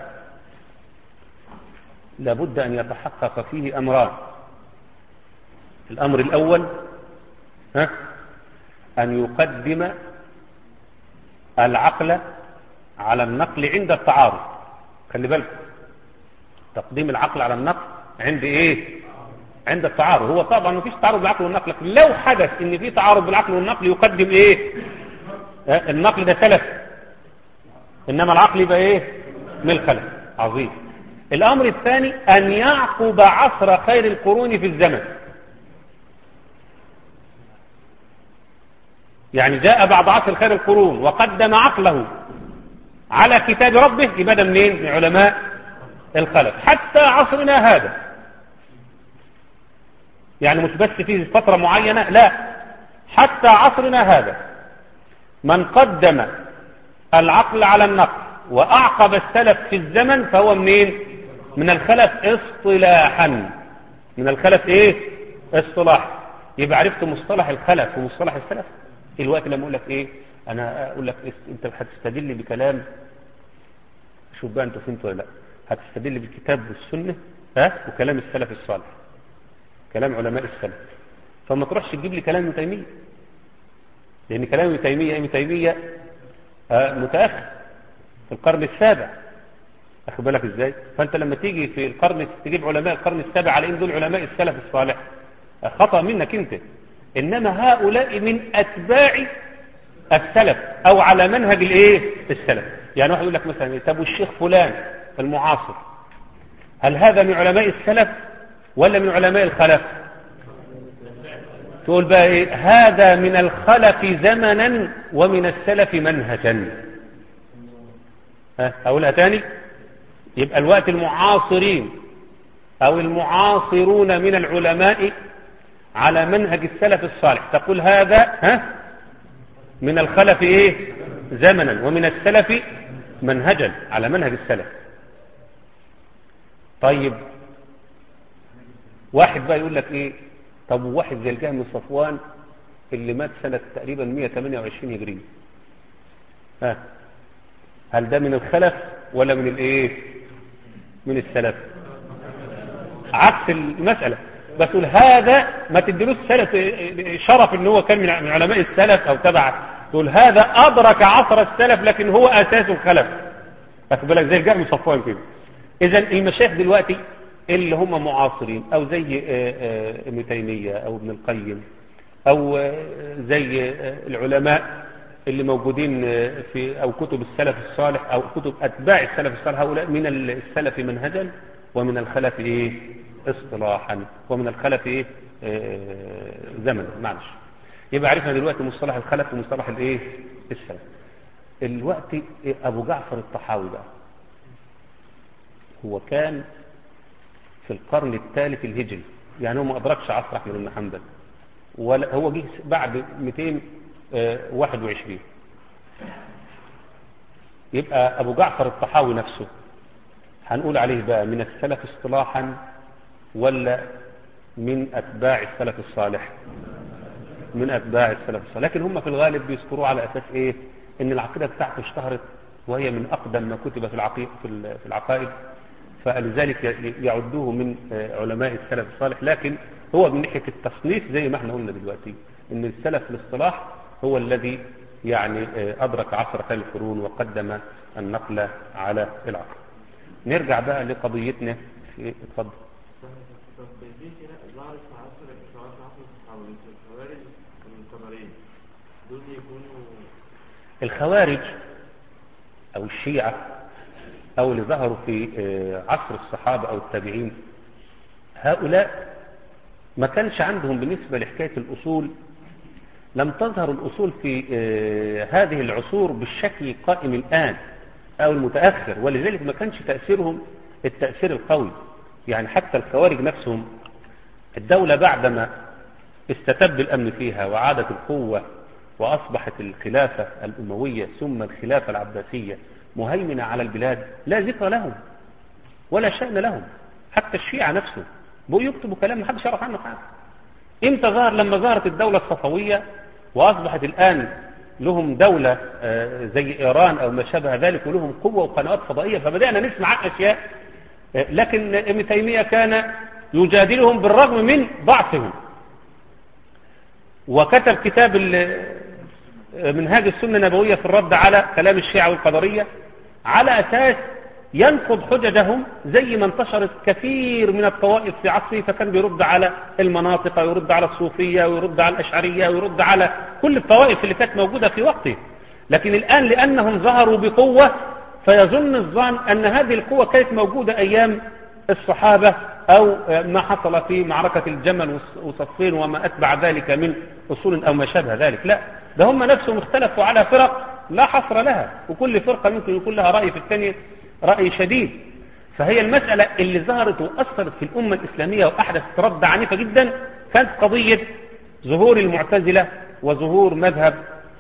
لابد أن يتحقق فيه أمران. الأمر الأول ها أن يقدم العقل على النقل عند التعارض. خلي بالك، تقديم العقل على النقل عند ايه؟ عند التعارض. هو طبعا ما فيش تعارض بالعقل والنقل، لكن لو حدث ان في تعارض بالعقل والنقل يقدم ايه؟ اه النقل ده سلف، انما العقل يبقى ايه؟ من الخلف. عظيم. الامر الثاني ان يعقب عصر خير القرون في الزمن، يعني جاء بعد عصر خير القرون وقدم عقله على كتاب ربه، يبقى ده منين؟ من علماء الخلف. حتى عصرنا هذا، يعني مش بس في فترة معينة، لا، حتى عصرنا هذا من قدم العقل على النقل وأعقب السلف في الزمن فهو منين؟ من الخلف اصطلاحا. من الخلف ايه؟ اصطلاح. يبقى عرفت مصطلح الخلف ومصطلح السلف. الوقت لما اقول لك ايه؟ انا اقول لك انت هتستدل بكلام، شوف بقى انتوا فهمتوا ولا لا، هتستدل بالكتاب والسنة ها وكلام السلف الصالح، كلام علماء السلف. فما تروحش تجيب لي كلام ابن تيمية، لان كلام ابن تيمية ابن تيمية متأخر في القرن السابع، اخد بالك ازاي؟ فانت لما تيجي في القرن تجيب علماء القرن السابع على ان دول علماء السلف الصالح، خطأ منك انت. انما هؤلاء من اتباع السلف او على منهج الايه؟ السلف. يعني واحد يقول لك مثلا طب والشيخ فلان المعاصر هل هذا من علماء السلف ولا من علماء الخلف؟ تقول بقى ايه؟ هذا من الخلف زمنا ومن السلف منهجا. ها اقولها تاني؟ يبقى الوقت المعاصرين او المعاصرون من العلماء على منهج السلف الصالح، تقول هذا ها من الخلف ايه؟ زمنا ومن السلف منهجا، على منهج السلف. طيب واحد بقى يقول لك ايه؟ طب واحد زي الجهم صفوان اللي مات سنة تقريبا مئة وثمانية وعشرين هجرية، ها هل ده من الخلف ولا من الايه من السلف؟ عكس المسألة. بس تقول هذا ما تدلوش سلف شرف ان هو كان من علماء السلف او تبع، تقول هذا ادرك عصر السلف لكن هو اساس الخلف. واخد بالك؟ زي الجهم صفوان كده. اذا المشايخ دلوقتي اللي هم معاصرين او زي ابن تيمية او ابن القيم او زي العلماء اللي موجودين في او كتب السلف الصالح او كتب اتباع السلف الصالح، هؤلاء من السلف منهجا ومن الخلف ايه اصطلاحا ومن الخلف ايه زمنا. معلش، يبقى عرفنا دلوقتي مصطلح الخلف ومصطلح الايه السلف. الوقت ابو جعفر الطحاوي بقى هو كان في القرن الثالث الهجري، يعني هو ما ادركش عصر احمد بن حنبل، ولا هو جه بعد مئتين وواحد وعشرين. يبقى ابو جعفر الطحاوي نفسه هنقول عليه بقى من السلف اصطلاحا ولا من اتباع السلف الصالح؟ من اتباع السلف الصالح. لكن هم في الغالب بيذكروه على اساس ايه؟ ان العقيده بتاعته اشتهرت وهي من اقدم ما كتب في العقيده في العقائد، فلذلك يعدوه من علماء السلف الصالح. لكن هو من ناحيه التصنيف زي ما احنا قلنا دلوقتي ان السلف الاصطلاح هو الذي يعني ادرك عصر خير القرون وقدم النقل على العقل. نرجع بقى لقضيتنا في اتفضل. الخوارج او الشيعة او اللي ظهروا في عصر الصحابة او التابعين، هؤلاء ما كانش عندهم بالنسبة لحكاية الاصول، لم تظهر الاصول في هذه العصور بالشكل القائم الان او المتأخر، ولذلك ما كانش تأثيرهم التأثير القوي. يعني حتى الخوارج نفسهم الدولة بعدما استتب الامن فيها وعادت القوة واصبحت الخلافة الاموية ثم الخلافة العباسية مهيمنة على البلاد، لا ذكر لهم ولا شأن لهم. حتى الشيعة نفسه بقوا يكتبوا كلام محدش يعرف عنه حاجة. امتى ظهر؟ لما ظهرت الدولة الصفوية واصبحت الان لهم دولة زي ايران او ما شابه ذلك ولهم قوة وقنوات فضائية، فبدأنا نسمع اشياء. لكن ابن تيمية كان يجادلهم بالرغم من ضعفهم، وكتب كتاب منهاج السنة النبوية في الرد على كلام الشيعة والقدرية على أساس ينقض حججهم، زي ما انتشرت كثير من الطوائف في عصره، فكان بيرد على المناطق ويرد على الصوفية ويرد على الأشعرية ويرد على كل الطوائف اللي كانت موجودة في وقته. لكن الآن لأنهم ظهروا بقوة فيظن الظن أن هذه القوة كانت موجودة أيام الصحابة أو ما حصل في معركة الجمل وصفين وما أتبع ذلك من أصول أو ما شابه ذلك. لا، ده هم نفسهم اختلفوا على فرق لا حصر لها، وكل فرقة ممكن يكون لها رأي في الثانية رأي شديد. فهي المسألة اللي ظهرت وأثرت في الأمة الإسلامية وأحدثت رد عنيفة جدا كانت قضية ظهور المعتزلة وظهور مذهب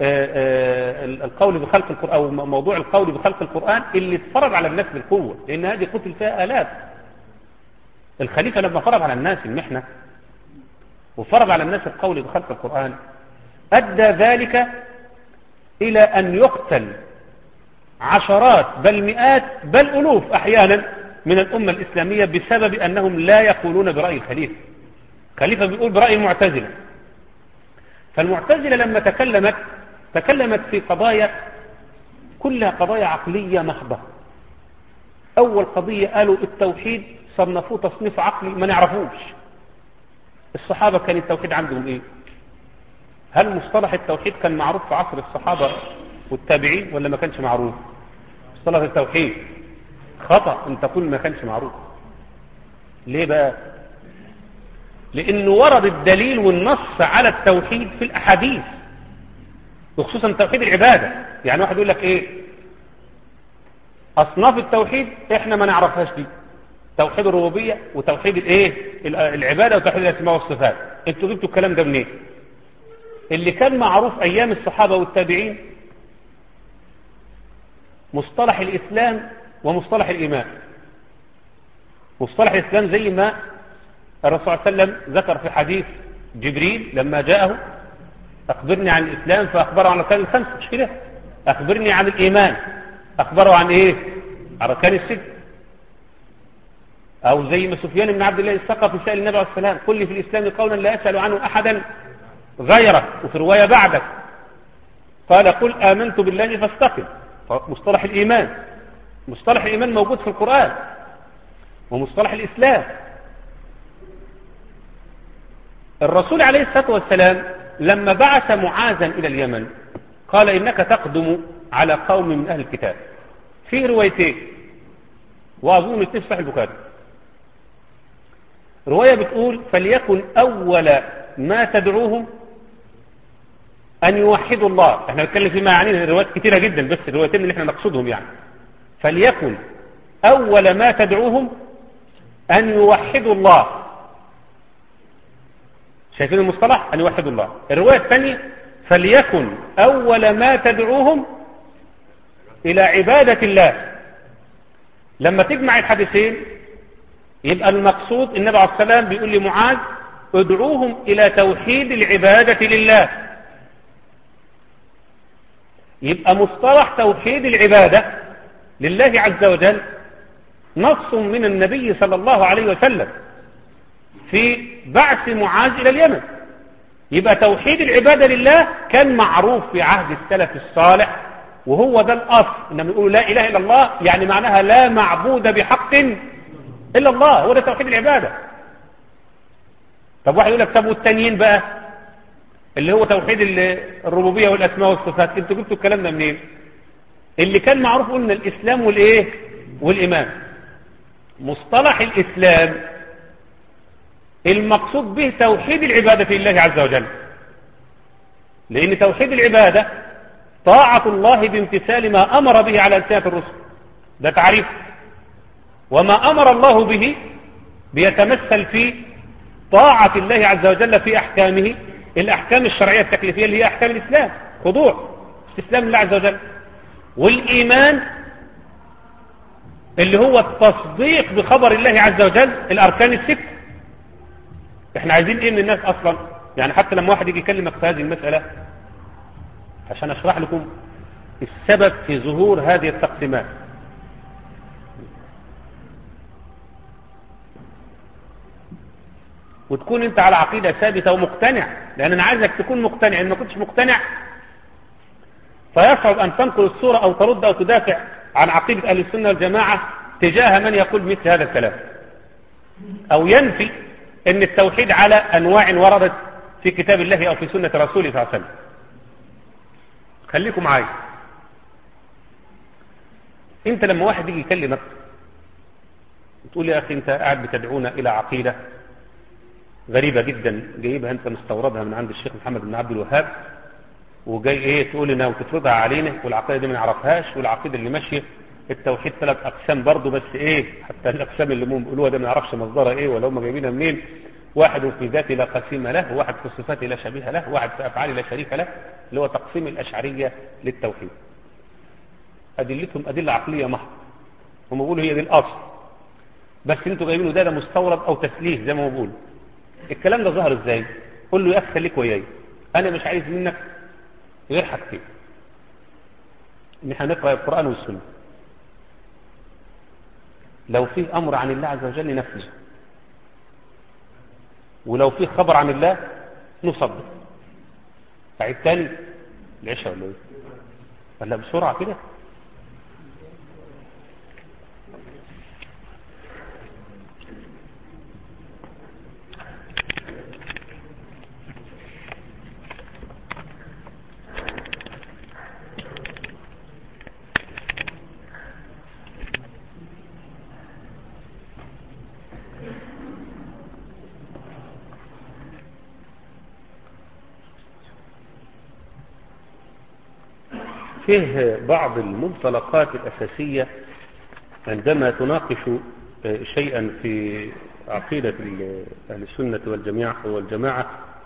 القول بخلق القرآن أو موضوع القول بخلق القرآن اللي اتفرض على الناس بالقوة، لأن هذه قتل فيها آلاف. الخليفة لما فرض على الناس المحنة وفرض على الناس القول بخلق القرآن أدى ذلك إلى أن يقتل عشرات بل مئات بل ألوف أحيانا من الأمة الإسلامية بسبب أنهم لا يقولون برأي الخليفة. الخليفة بيقول برأي المعتزلة. فالمعتزلة لما تكلمت تكلمت في قضايا كلها قضايا عقلية محضة. أول قضية قالوا التوحيد صنفوه تصنيف عقلي ما نعرفوش. الصحابة كان التوحيد عندهم إيه؟ هل مصطلح التوحيد كان معروف في عصر الصحابة والتابعين ولا ما كانش معروف؟ مصطلح التوحيد خطأ ان تقول ما كانش معروف. ليه بقى؟ لانه ورد الدليل والنص على التوحيد في الاحاديث، وخصوصا توحيد العبادة. يعني واحد يقول لك ايه اصناف التوحيد احنا ما نعرفهاش دي، توحيد الربوبية وتوحيد الايه العبادة وتوحيد الاسماء والصفات. انتوا جبتوا الكلام ده منين؟ اللي كان معروف ايام الصحابة والتابعين مصطلح الاسلام ومصطلح الايمان. مصطلح الاسلام زي ما الرسول صلى الله عليه وسلم ذكر في حديث جبريل لما جاءه اخبرني عن الاسلام فاخبره عن الاركان الخمس، مش كده؟ اخبرني عن الايمان أخبره عن إيه؟ أركان السجن. أو زي ما سفيان بن عبد الله الثقفي سأل النبي عليه السلام قل لي في الإسلام قولا لا أسأل عنه أحدا غيرك، وفي رواية بعدك، قال قل آمنت بالله فاستقم. مصطلح الإيمان، مصطلح الإيمان موجود في القرآن، ومصطلح الإسلام. الرسول عليه الصلاة والسلام لما بعث معاذا إلى اليمن قال إنك تقدم على قوم من أهل الكتاب، في روايتين وأظن الاثنين في صحيح البخاري. رواية بتقول فليكن أول ما تدعوهم أن يوحدوا الله. احنا نتكلم فيما يعني الروايات كتيرة جدا، بس الروايتين اللي احنا نقصدهم يعني فليكن أول ما تدعوهم أن يوحدوا الله. شايفين المصطلح؟ أن يوحدوا الله. الرواية الثانية فليكن أول ما تدعوهم إلى عبادة الله. لما تجمع الحديثين يبقى المقصود النبي عليه السلام بيقول لمعاذ ادعوهم إلى توحيد العبادة لله. يبقى مصطلح توحيد العبادة لله عز وجل نص من النبي صلى الله عليه وسلم في بعث معاذ إلى اليمن. يبقى توحيد العبادة لله كان معروف في عهد السلف الصالح، وهو ده الأصل. إنما يقولوا لا إله إلا الله يعني معناها لا معبود بحق إلا الله، هو ده توحيد العبادة. طب واحد يقول لك طب والتانيين بقى اللي هو توحيد الربوبية والأسماء والصفات، انتوا جبتوا الكلام ده منين؟ اللي كان معروف قلنا الإسلام والإيه والإيمان. مصطلح الإسلام المقصود به توحيد العبادة لله عز وجل، لأن توحيد العبادة طاعة الله بامتثال ما أمر به على ألسنة الرسل، ده تعريف. وما أمر الله به بيتمثل في طاعة الله عز وجل في أحكامه، الأحكام الشرعية التكليفية اللي هي أحكام الإسلام، خضوع استسلام لله عز وجل. والإيمان اللي هو التصديق بخبر الله عز وجل، الأركان الست. احنا عايزين ايه من الناس أصلا؟ يعني حتى لما واحد يجي يكلمك في هذه المسألة عشان أشرح لكم السبب في ظهور هذه التقسيمات. وتكون انت على عقيدة ثابتة ومقتنع، لأن أنا عايزك تكون مقتنع. إن ما كنتش مقتنع فيصعب أن تنقل الصورة أو ترد أو تدافع عن عقيدة أهل السنة والجماعة تجاه من يقول مثل هذا الكلام، أو ينفي أن التوحيد على أنواع وردت في كتاب الله أو في سنة رسوله صلى الله عليه وسلم. خليكم معايا. انت لما واحد يجي يكلمك تقول يا أخي انت قاعد بتدعونا إلى عقيدة غريبة جدا جايبها انت مستوردها من عند الشيخ محمد بن عبد الوهاب، وجاي ايه تقول لنا وتفرضها علينا، والعقيدة دي ما نعرفهاش، والعقيدة اللي ماشية التوحيد ثلاث أقسام برضه، بس ايه حتى الأقسام اللي هم بيقولوها ده ما نعرفش مصدرها ايه ولا هم جايبينها منين. واحد في ذاته لا قسيم له، وواحد في صفاته لا شبيه له، وواحد في أفعاله لا شريك له، اللي هو تقسيم الأشعرية للتوحيد. أدلتهم أدلة عقلية محض، هم بيقولوا هي دي الأصل، بس انتوا جايبينه ده ده مستورد أو تسليه زي ما هو بيقول. الكلام ده ظهر ازاي؟ قول له يا أخي خليك وياي، أنا مش عايز منك غير حاجتين، إن احنا نقرأ القرآن والسنة. لو فيه أمر عن الله عز وجل ننفذه، ولو فيه خبر عن الله نصدق. تعيد تاني العشاء ولا ايه؟ ولا بسرعة كده؟ فيه بعض المنطلقات الأساسية عندما تناقش شيئا في عقيدة أهل السنة والجماعة والجماعة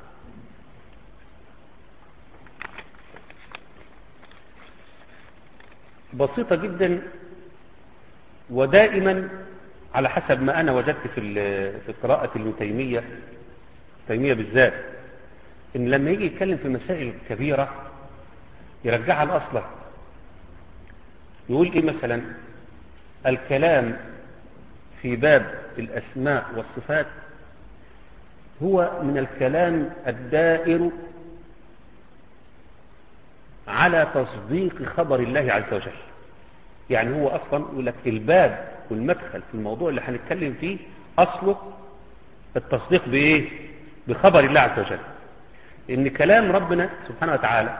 بسيطة جدا، ودائما على حسب ما أنا وجدت في في قراءة ابن تيمية تيمية بالذات، إن لما يجي يتكلم في مسائل كبيرة يرجعها لأصلها. يقول إيه مثلا؟ الكلام في باب الأسماء والصفات هو من الكلام الدائر على تصديق خبر الله عز وجل. يعني هو أصلا يقول لك الباب والمدخل في الموضوع اللي هنتكلم فيه أصله التصديق بإيه؟ بخبر الله عز وجل. إن كلام ربنا سبحانه وتعالى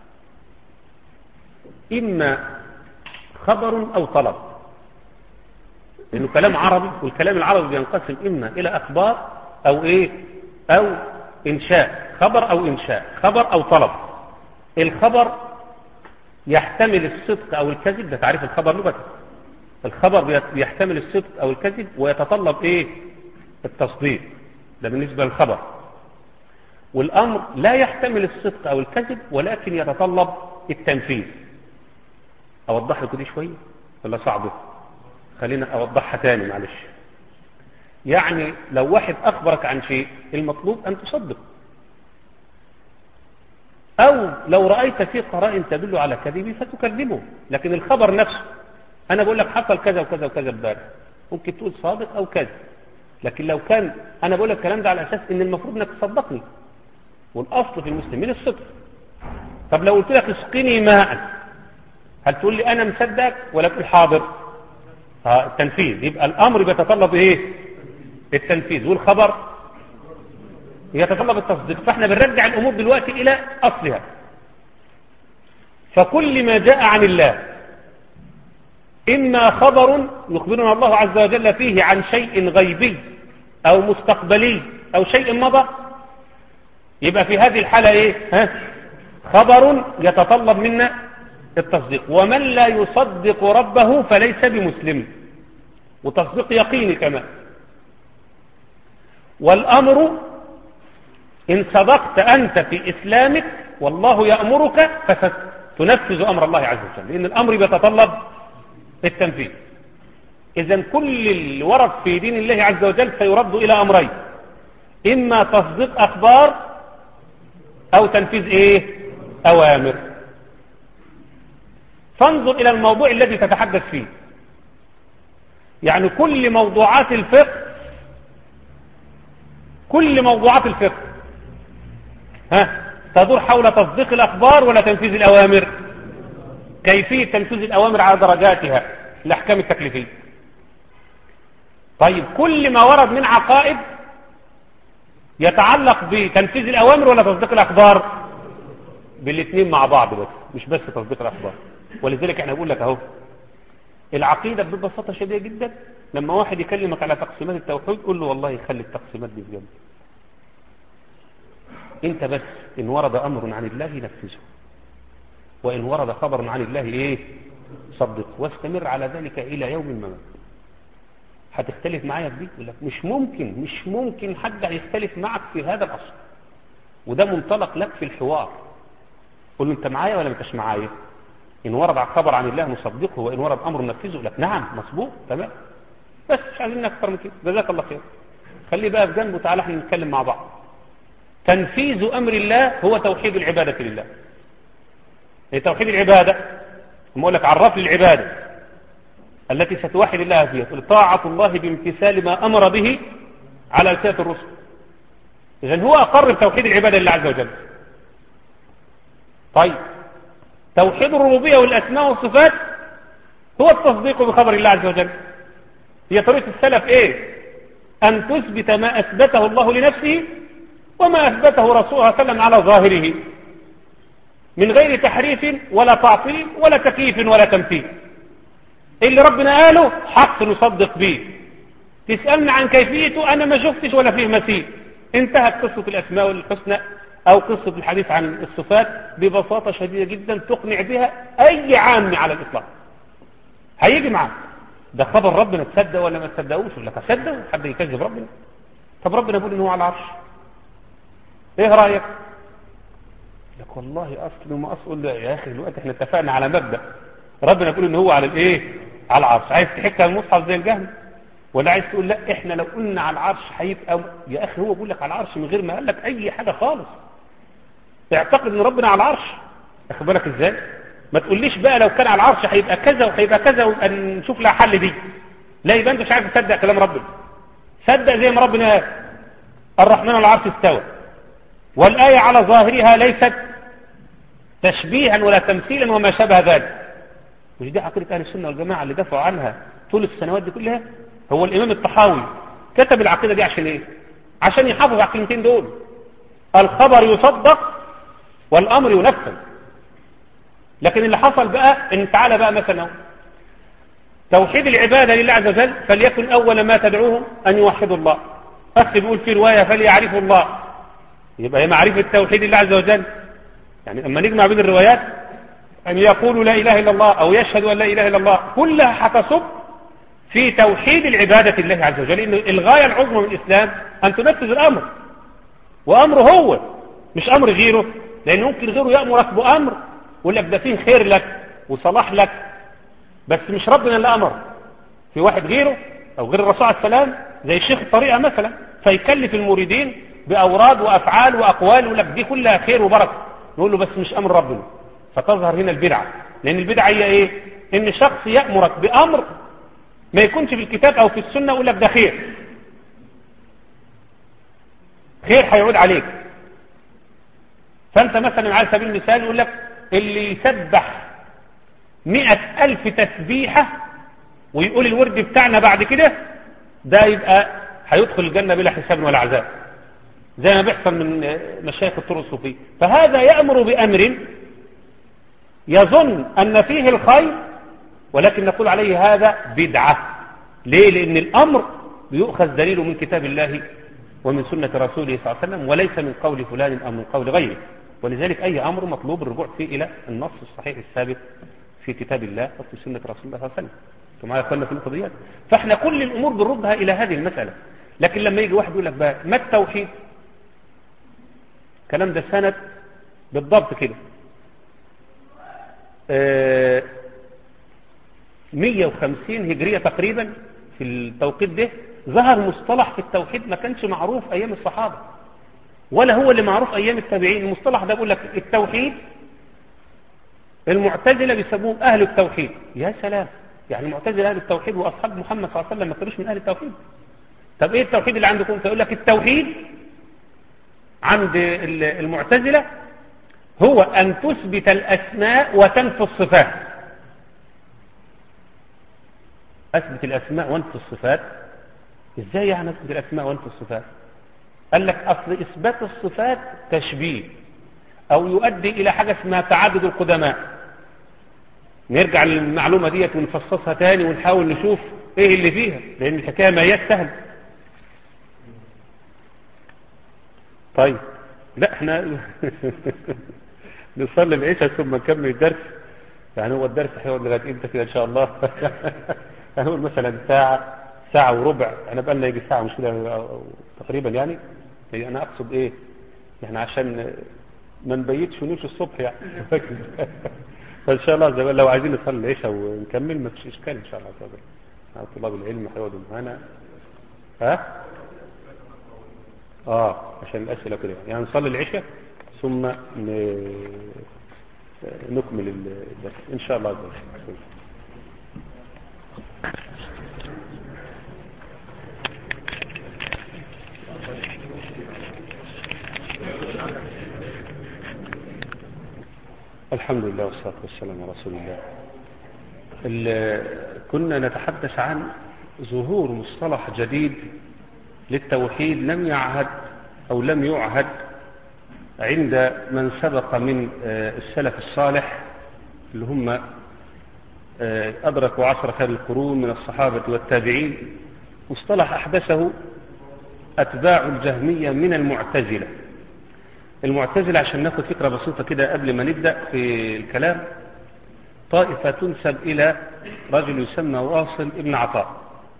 إما خبر أو طلب، لأنه كلام عربي، والكلام العربي بينقسم إما إلى أخبار أو إيه أو إنشاء، خبر أو إنشاء، خبر أو طلب. الخبر يحتمل الصدق أو الكذب، ده تعريف الخبر لغة. الخبر يحتمل الصدق أو الكذب ويتطلب إيه؟ التصديق، ده بالنسبة للخبر. والأمر لا يحتمل الصدق أو الكذب ولكن يتطلب التنفيذ. أوضح لكم دي شوية ولا صعبة؟ خلينا أوضحها تاني معلش. يعني لو واحد أخبرك عن شيء المطلوب أن تصدق، أو لو رأيت فيه قرائن تدل على كذبه فتكذبه. لكن الخبر نفسه أنا بقول لك حصل كذا وكذا وكذا امبارح، ممكن تقول صادق أو كذب. لكن لو كان أنا بقول لك الكلام ده على أساس إن المفروض إنك تصدقني، والأصل في المسلمين الصدق. طب لو قلت لك اسقني ماء، هل تقول لي أنا مصدق ولا تقول حاضر؟ ها التنفيذ. يبقى الأمر بيتطلب إيه؟ التنفيذ، والخبر يتطلب التصديق. فاحنا بنرجع الأمور دلوقتي إلى أصلها. فكل ما جاء عن الله إما خبر يخبرنا الله عز وجل فيه عن شيء غيبي أو مستقبلي أو شيء مضى، يبقى في هذه الحالة إيه؟ ها؟ خبر يتطلب منا التصديق. ومن لا يصدق ربه فليس بمسلم، وتصديق يقيني كمان. والأمر إن صدقت أنت في إسلامك والله يأمرك فتنفذ أمر الله عز وجل، لأن الأمر بيتطلب التنفيذ. إذن كل اللي ورد في دين الله عز وجل سيرد إلى أمرين: إما تصديق أخبار أو تنفيذ إيه؟ أوامر. فانظر إلى الموضوع الذي تتحدث فيه. يعني كل موضوعات الفقه كل موضوعات الفقه ها تدور حول تصديق الأخبار ولا تنفيذ الأوامر؟ كيفية تنفيذ الأوامر على درجاتها، الأحكام التكليفية. طيب كل ما ورد من عقائد يتعلق بتنفيذ الأوامر ولا تصديق الأخبار؟ بالاثنين مع بعض، بس مش بس تصديق الأخبار. ولذلك انا بقول لك اهو، العقيدة ببساطة شديدة جدا لما واحد يكلمك على تقسيمات التوحيد قل له والله خلي التقسيمات دي بجد، انت بس ان ورد امر عن الله نفذه، وان ورد خبر عن الله ايه صدق، واستمر على ذلك الى يوم الممات. هتختلف معايا في دي؟ يقول لك مش ممكن مش ممكن حد هيختلف معك في هذا الاصل، وده منطلق لك في الحوار. قل له انت معايا ولا انتش معايا؟ إن ورد خبر عن الله نصدقه، وإن ورد أمر ننفذه. لك نعم مصبوط تمام، بس مش عايزين أكثر من كده. جزاك الله خير، خليه بقى في جنبه، تعالى احنا نتكلم مع بعض. تنفيذ أمر الله هو توحيد العبادة لله. إيه توحيد العبادة؟ هم أقول لك عرف لي العبادة التي ستوحد الله فيها، تقول طاعة الله بامتثال ما أمر به على لسان الرسل. إذن هو أقر بتوحيد العبادة لله عز وجل. طيب توحيد الربوبية والأسماء والصفات هو التصديق بخبر الله عز وجل. هي طريقة السلف إيه؟ أن تثبت ما أثبته الله لنفسه وما أثبته رسوله صلى الله عليه وسلم على ظاهره من غير تحريف ولا تعطيل ولا تكييف ولا تمثيل. اللي ربنا قاله حق نصدق به. تسألنا عن كيفيته أنا ما شفتش ولا فيه مثيل. انتهت قصة الأسماء والحسنى أو قصة الحديث عن الصفات ببساطة شديدة جدا تقنع بها أي عام على الإطلاق. هيجي معاك ده خبر ربنا، تصدق ولا ما تصدقوش؟ ولا تصدق حد يكذب ربنا؟ طب ربنا يقول إنه على العرش، إيه رأيك؟ لك والله أصل وما أصل. يا أخي دلوقتي إحنا اتفقنا على مبدأ، ربنا يقول إنه هو على الإيه؟ على العرش. عايز تحكي المصحف زي الجهل؟ ولا عايز تقول لا إحنا لو قلنا على العرش هيبقى؟ يا أخي هو بيقول لك على العرش من غير ما قال لك أي حاجة خالص. اعتقد ان ربنا على العرش، اخد بالك ازاي؟ ما تقوليش بقى لو كان على العرش هيبقى كذا وهيبقى كذا ويبقى نشوف لها حل دي. لا، يبقى انت مش عارف تصدق كلام ربنا. صدق زي ما ربنا قال الرحمن على العرش استوى، والآية على ظاهرها ليست تشبيها ولا تمثيلا وما شابه ذلك. مش دي عقيدة أهل السنة والجماعة اللي دافعوا عنها طول السنوات دي كلها؟ هو الإمام الطحاوي كتب العقيدة دي عشان إيه؟ عشان يحافظ على الكلمتين دول: الخبر يصدق والأمر ينفذ. لكن اللي حصل بقى إن تعالى بقى مثلا توحيد العبادة لله عز وجل فليكن أول ما تدعوهم أن يوحدوا الله. أخي بيقول في رواية فليعرفوا الله، يبقى هي معرفة توحيد الله عز وجل. يعني أما نجمع بين الروايات أن يقولوا لا إله إلا الله أو يشهدوا أن لا إله إلا الله كلها هتصب في توحيد العبادة لله عز وجل. إن الغاية العظمى من الإسلام أن تنفذ الأمر، وأمره هو مش أمر غيره، لأن ممكن غيره يأمرك بأمر يقول لك ده فيه خير لك وصلاح لك، بس مش ربنا اللي أمر. في واحد غيره أو غير الرسول عليه السلام زي الشيخ الطريقة مثلا فيكلف المريدين بأوراد وأفعال وأقوال يقول لك دي كلها خير وبركة، نقول له بس مش أمر ربنا. فتظهر هنا البدعة، لأن البدعة هي إيه؟ إن شخص يأمرك بأمر ما يكونش في الكتاب أو في السنة يقول لك ده خير، خير هيعود عليك. فأنت مثلا على سبيل المثال يقول لك اللي يسبح مئة ألف تسبيحة ويقول الورد بتاعنا بعد كده ده يبقى هيدخل الجنة بلا حساب ولا عذاب، زي ما بيحصل من مشايخ الطرق الصوفية. فهذا يأمر بأمر يظن أن فيه الخير، ولكن نقول عليه هذا بدعة. ليه؟ لأن الأمر يؤخذ دليله من كتاب الله ومن سنة رسوله صلى الله عليه وسلم، وليس من قول فلان أو من قول غيره. ولذلك أي أمر مطلوب الرجوع فيه إلى النص الصحيح الثابت في كتاب الله وفي سنة رسول الله صلى الله عليه وسلم. انتم معايا اخوانا في النقطة دي؟ فاحنا كل الأمور بنردها إلى هذه المسألة. لكن لما يجي واحد يقول لك بقى ما التوحيد؟ الكلام ده سنة بالضبط كده آه مئة وخمسين هجرية تقريبا. في التوقيت ده ظهر مصطلح في التوحيد ما كانش معروف أيام الصحابة ولا هو اللي معروف أيام التابعين. المصطلح ده بيقول لك التوحيد المعتزلة بيسموهم أهل التوحيد. يا سلام، يعني المعتزلة أهل التوحيد وأصحاب محمد صلى الله عليه وسلم ما كانوش من أهل التوحيد؟ طب إيه التوحيد اللي عندكم؟ فيقول لك التوحيد عند المعتزلة هو أن تثبت الأسماء وتنفي الصفات. أثبت الأسماء وانفي الصفات؟ إزاي يعني أثبت الأسماء وانفي الصفات؟ قال لك أصل إثبات الصفات تشبيه أو يؤدي إلى حاجة اسمها تعدد القدماء. نرجع للمعلومة دي ونفصصها تاني ونحاول نشوف إيه اللي فيها، لأن الحكاية ما هي سهل. طيب لا احنا نصلي العشاء ثم نكمل الدرس. يعني هو الدرس هيقعد لغايه امتى كده ان شاء الله؟ هنقول مثلا ساعه ساعه وربع. انا بقى لنا يجي ساعه مش كده تقريبا يعني. انا اقصد ايه يعني عشان ما نبيتش ونمشي الصبح يعني. فان شاء الله زي لو عايزين نصلي العشاء ونكمل ما فيش اشكال ان شاء الله تعالى. طلاب العلم هيقعدوا معانا ها اه عشان الاسئله كده يعني نصلي العشاء ثم نكمل الدرس ان شاء الله. الحمد لله والصلاه والسلام على رسول الله. كنا نتحدث عن ظهور مصطلح جديد للتوحيد لم يعهد أو لم يعهد عند من سبق من السلف الصالح اللي هم أدركوا عصر خير القرون من الصحابة والتابعين. مصطلح أحدثه أتباع الجهمية من المعتزلة. المعتزلة عشان ناخد فكرة بسيطة كده قبل ما نبدأ في الكلام، طائفة تنسب إلى رجل يسمى واصل ابن عطاء،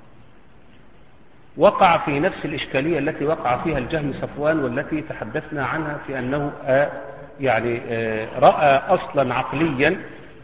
وقع في نفس الإشكالية التي وقع فيها الجهم صفوان والتي تحدثنا عنها في أنه آه يعني آه رأى أصلا عقليا.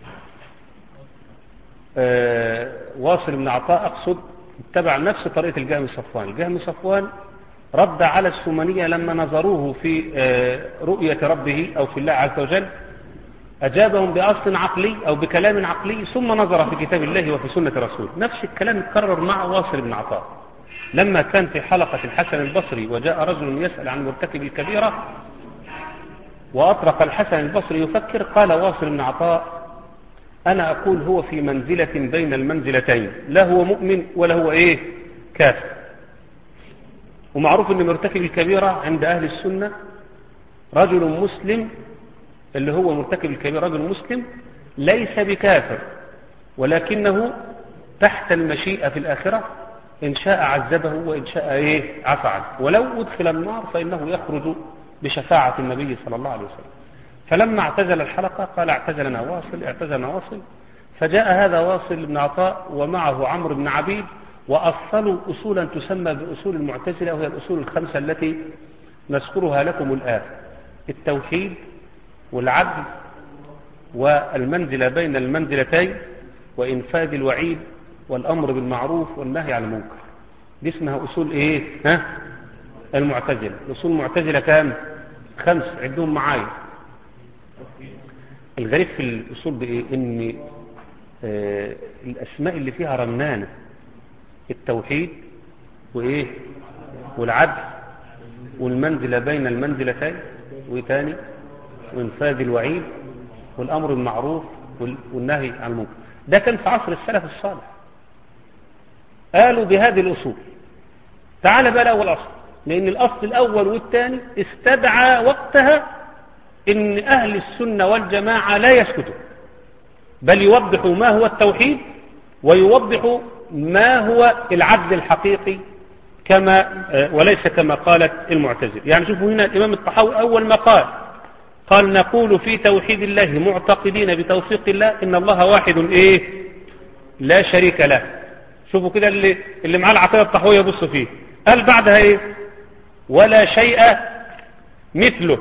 آه واصل ابن عطاء أقصد اتبع نفس طريقة الجهم صفوان. الجهم صفوان رد على السمنية لما نظروه في آه رؤية ربه أو في الله عز وجل، أجابهم بأصل عقلي أو بكلام عقلي ثم نظر في كتاب الله وفي سنة رسوله. نفس الكلام اتكرر مع واصل بن عطاء لما كان في حلقة الحسن البصري وجاء رجل يسأل عن مرتكب الكبيرة وأطرق الحسن البصري يفكر، قال واصل بن عطاء أنا أقول هو في منزلة بين المنزلتين، لا هو مؤمن ولا هو إيه كافر. ومعروف أن مرتكب الكبيرة عند أهل السنة رجل مسلم، اللي هو مرتكب الكبيرة رجل مسلم ليس بكافر، ولكنه تحت المشيئة في الآخرة، إن شاء عذبه وإن شاء إيه عفى عنه، ولو أدخل النار فإنه يخرج بشفاعة النبي صلى الله عليه وسلم. فلما اعتزل الحلقة قال اعتزلنا واصل اعتزلنا واصل، فجاء هذا واصل بن عطاء ومعه عمرو بن عبيد وأصلوا أصولا تسمى بأصول المعتزلة، وهي الأصول الخمسة التي نذكرها لكم الآن: التوحيد والعدل والمنزلة بين المنزلتين وإنفاذ الوعيد والأمر بالمعروف والنهي عن المنكر. دي اسمها أصول إيه؟ ها؟ المعتزلة. أصول المعتزلة كام؟ خمس، عدهم معايا. الغريب في الأصول بإيه؟ إن آه الأسماء اللي فيها رنانة: التوحيد وإيه؟ والعدل والمنزلة بين المنزلتين وتاني وإنفاذ الوعيد والأمر بالمعروف والنهي عن المنكر. ده كان في عصر السلف الصالح، قالوا بهذه الأصول. تعال بقى الأول أصل، لأن الأصل الأول والثاني استدعى وقتها إن أهل السنة والجماعة لا يسكتوا، بل يوضحوا ما هو التوحيد ويوضحوا ما هو العدل الحقيقي، كما وليس كما قالت المعتزلة. يعني شوفوا هنا الإمام الطحاوي أول ما قال قال نقول في توحيد الله معتقدين بتوفيق الله إن الله واحد إيه لا شريك له. شوفوا كده اللي, اللي معاه العقيدة الطحاوية بص فيه، قال بعدها إيه؟ ولا شيء مثله.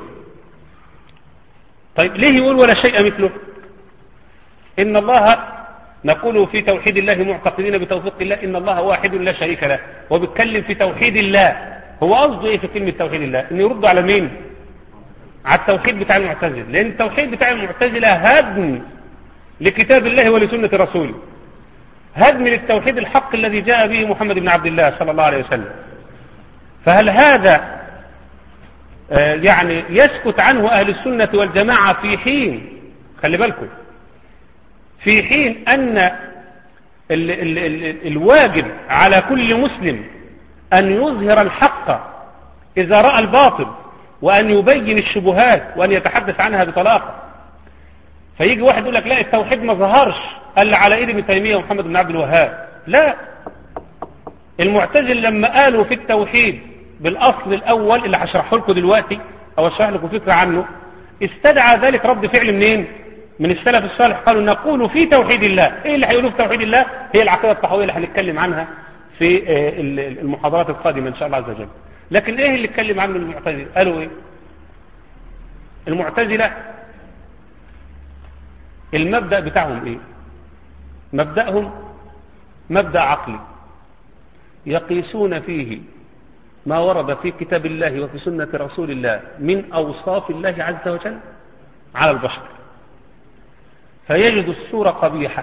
طيب ليه يقول ولا شيء مثله؟ إن الله نقول في توحيد الله معتقدين بتوفيق الله إن الله واحد لا شريك له، وبيتكلم في توحيد الله. هو قصده إيه في كلمة توحيد الله؟ إنه يرد على مين؟ على التوحيد بتاع المعتزلة، لأن التوحيد بتاع المعتزلة هدم لكتاب الله ولسنة رسوله، هدم للتوحيد الحق الذي جاء به محمد بن عبد الله صلى الله عليه وسلم. فهل هذا آه يعني يسكت عنه أهل السنة والجماعة في حين، خلي بالكم، في حين أن ال ال ال الواجب على كل مسلم أن يظهر الحق إذا رأى الباطل، وأن يبين الشبهات، وأن يتحدث عنها بطلاقة. فيجي واحد يقول لك لا التوحيد ما ظهرش قال على إيد ابن تيمية ومحمد بن عبد الوهاب. لا، المعتزل لما قالوا في التوحيد بالأصل الأول اللي هشرحه لكم دلوقتي أو أشرح لكم فكرة عنه، استدعى ذلك رد فعل منين؟ من السلف الصالح. قالوا نقول في توحيد الله. ايه اللي هيقولوه في توحيد الله؟ هي العقيدة الطحاوية اللي هنتكلم عنها في المحاضرات القادمة ان شاء الله عز وجل. لكن ايه اللي اتكلم عنه المعتزلة؟ قالوا ايه؟ المعتزلة المبدأ بتاعهم ايه؟ مبدأهم مبدأ عقلي يقيسون فيه ما ورد في كتاب الله وفي سنة رسول الله من أوصاف الله عز وجل على البشر، فيجد الصورة قبيحة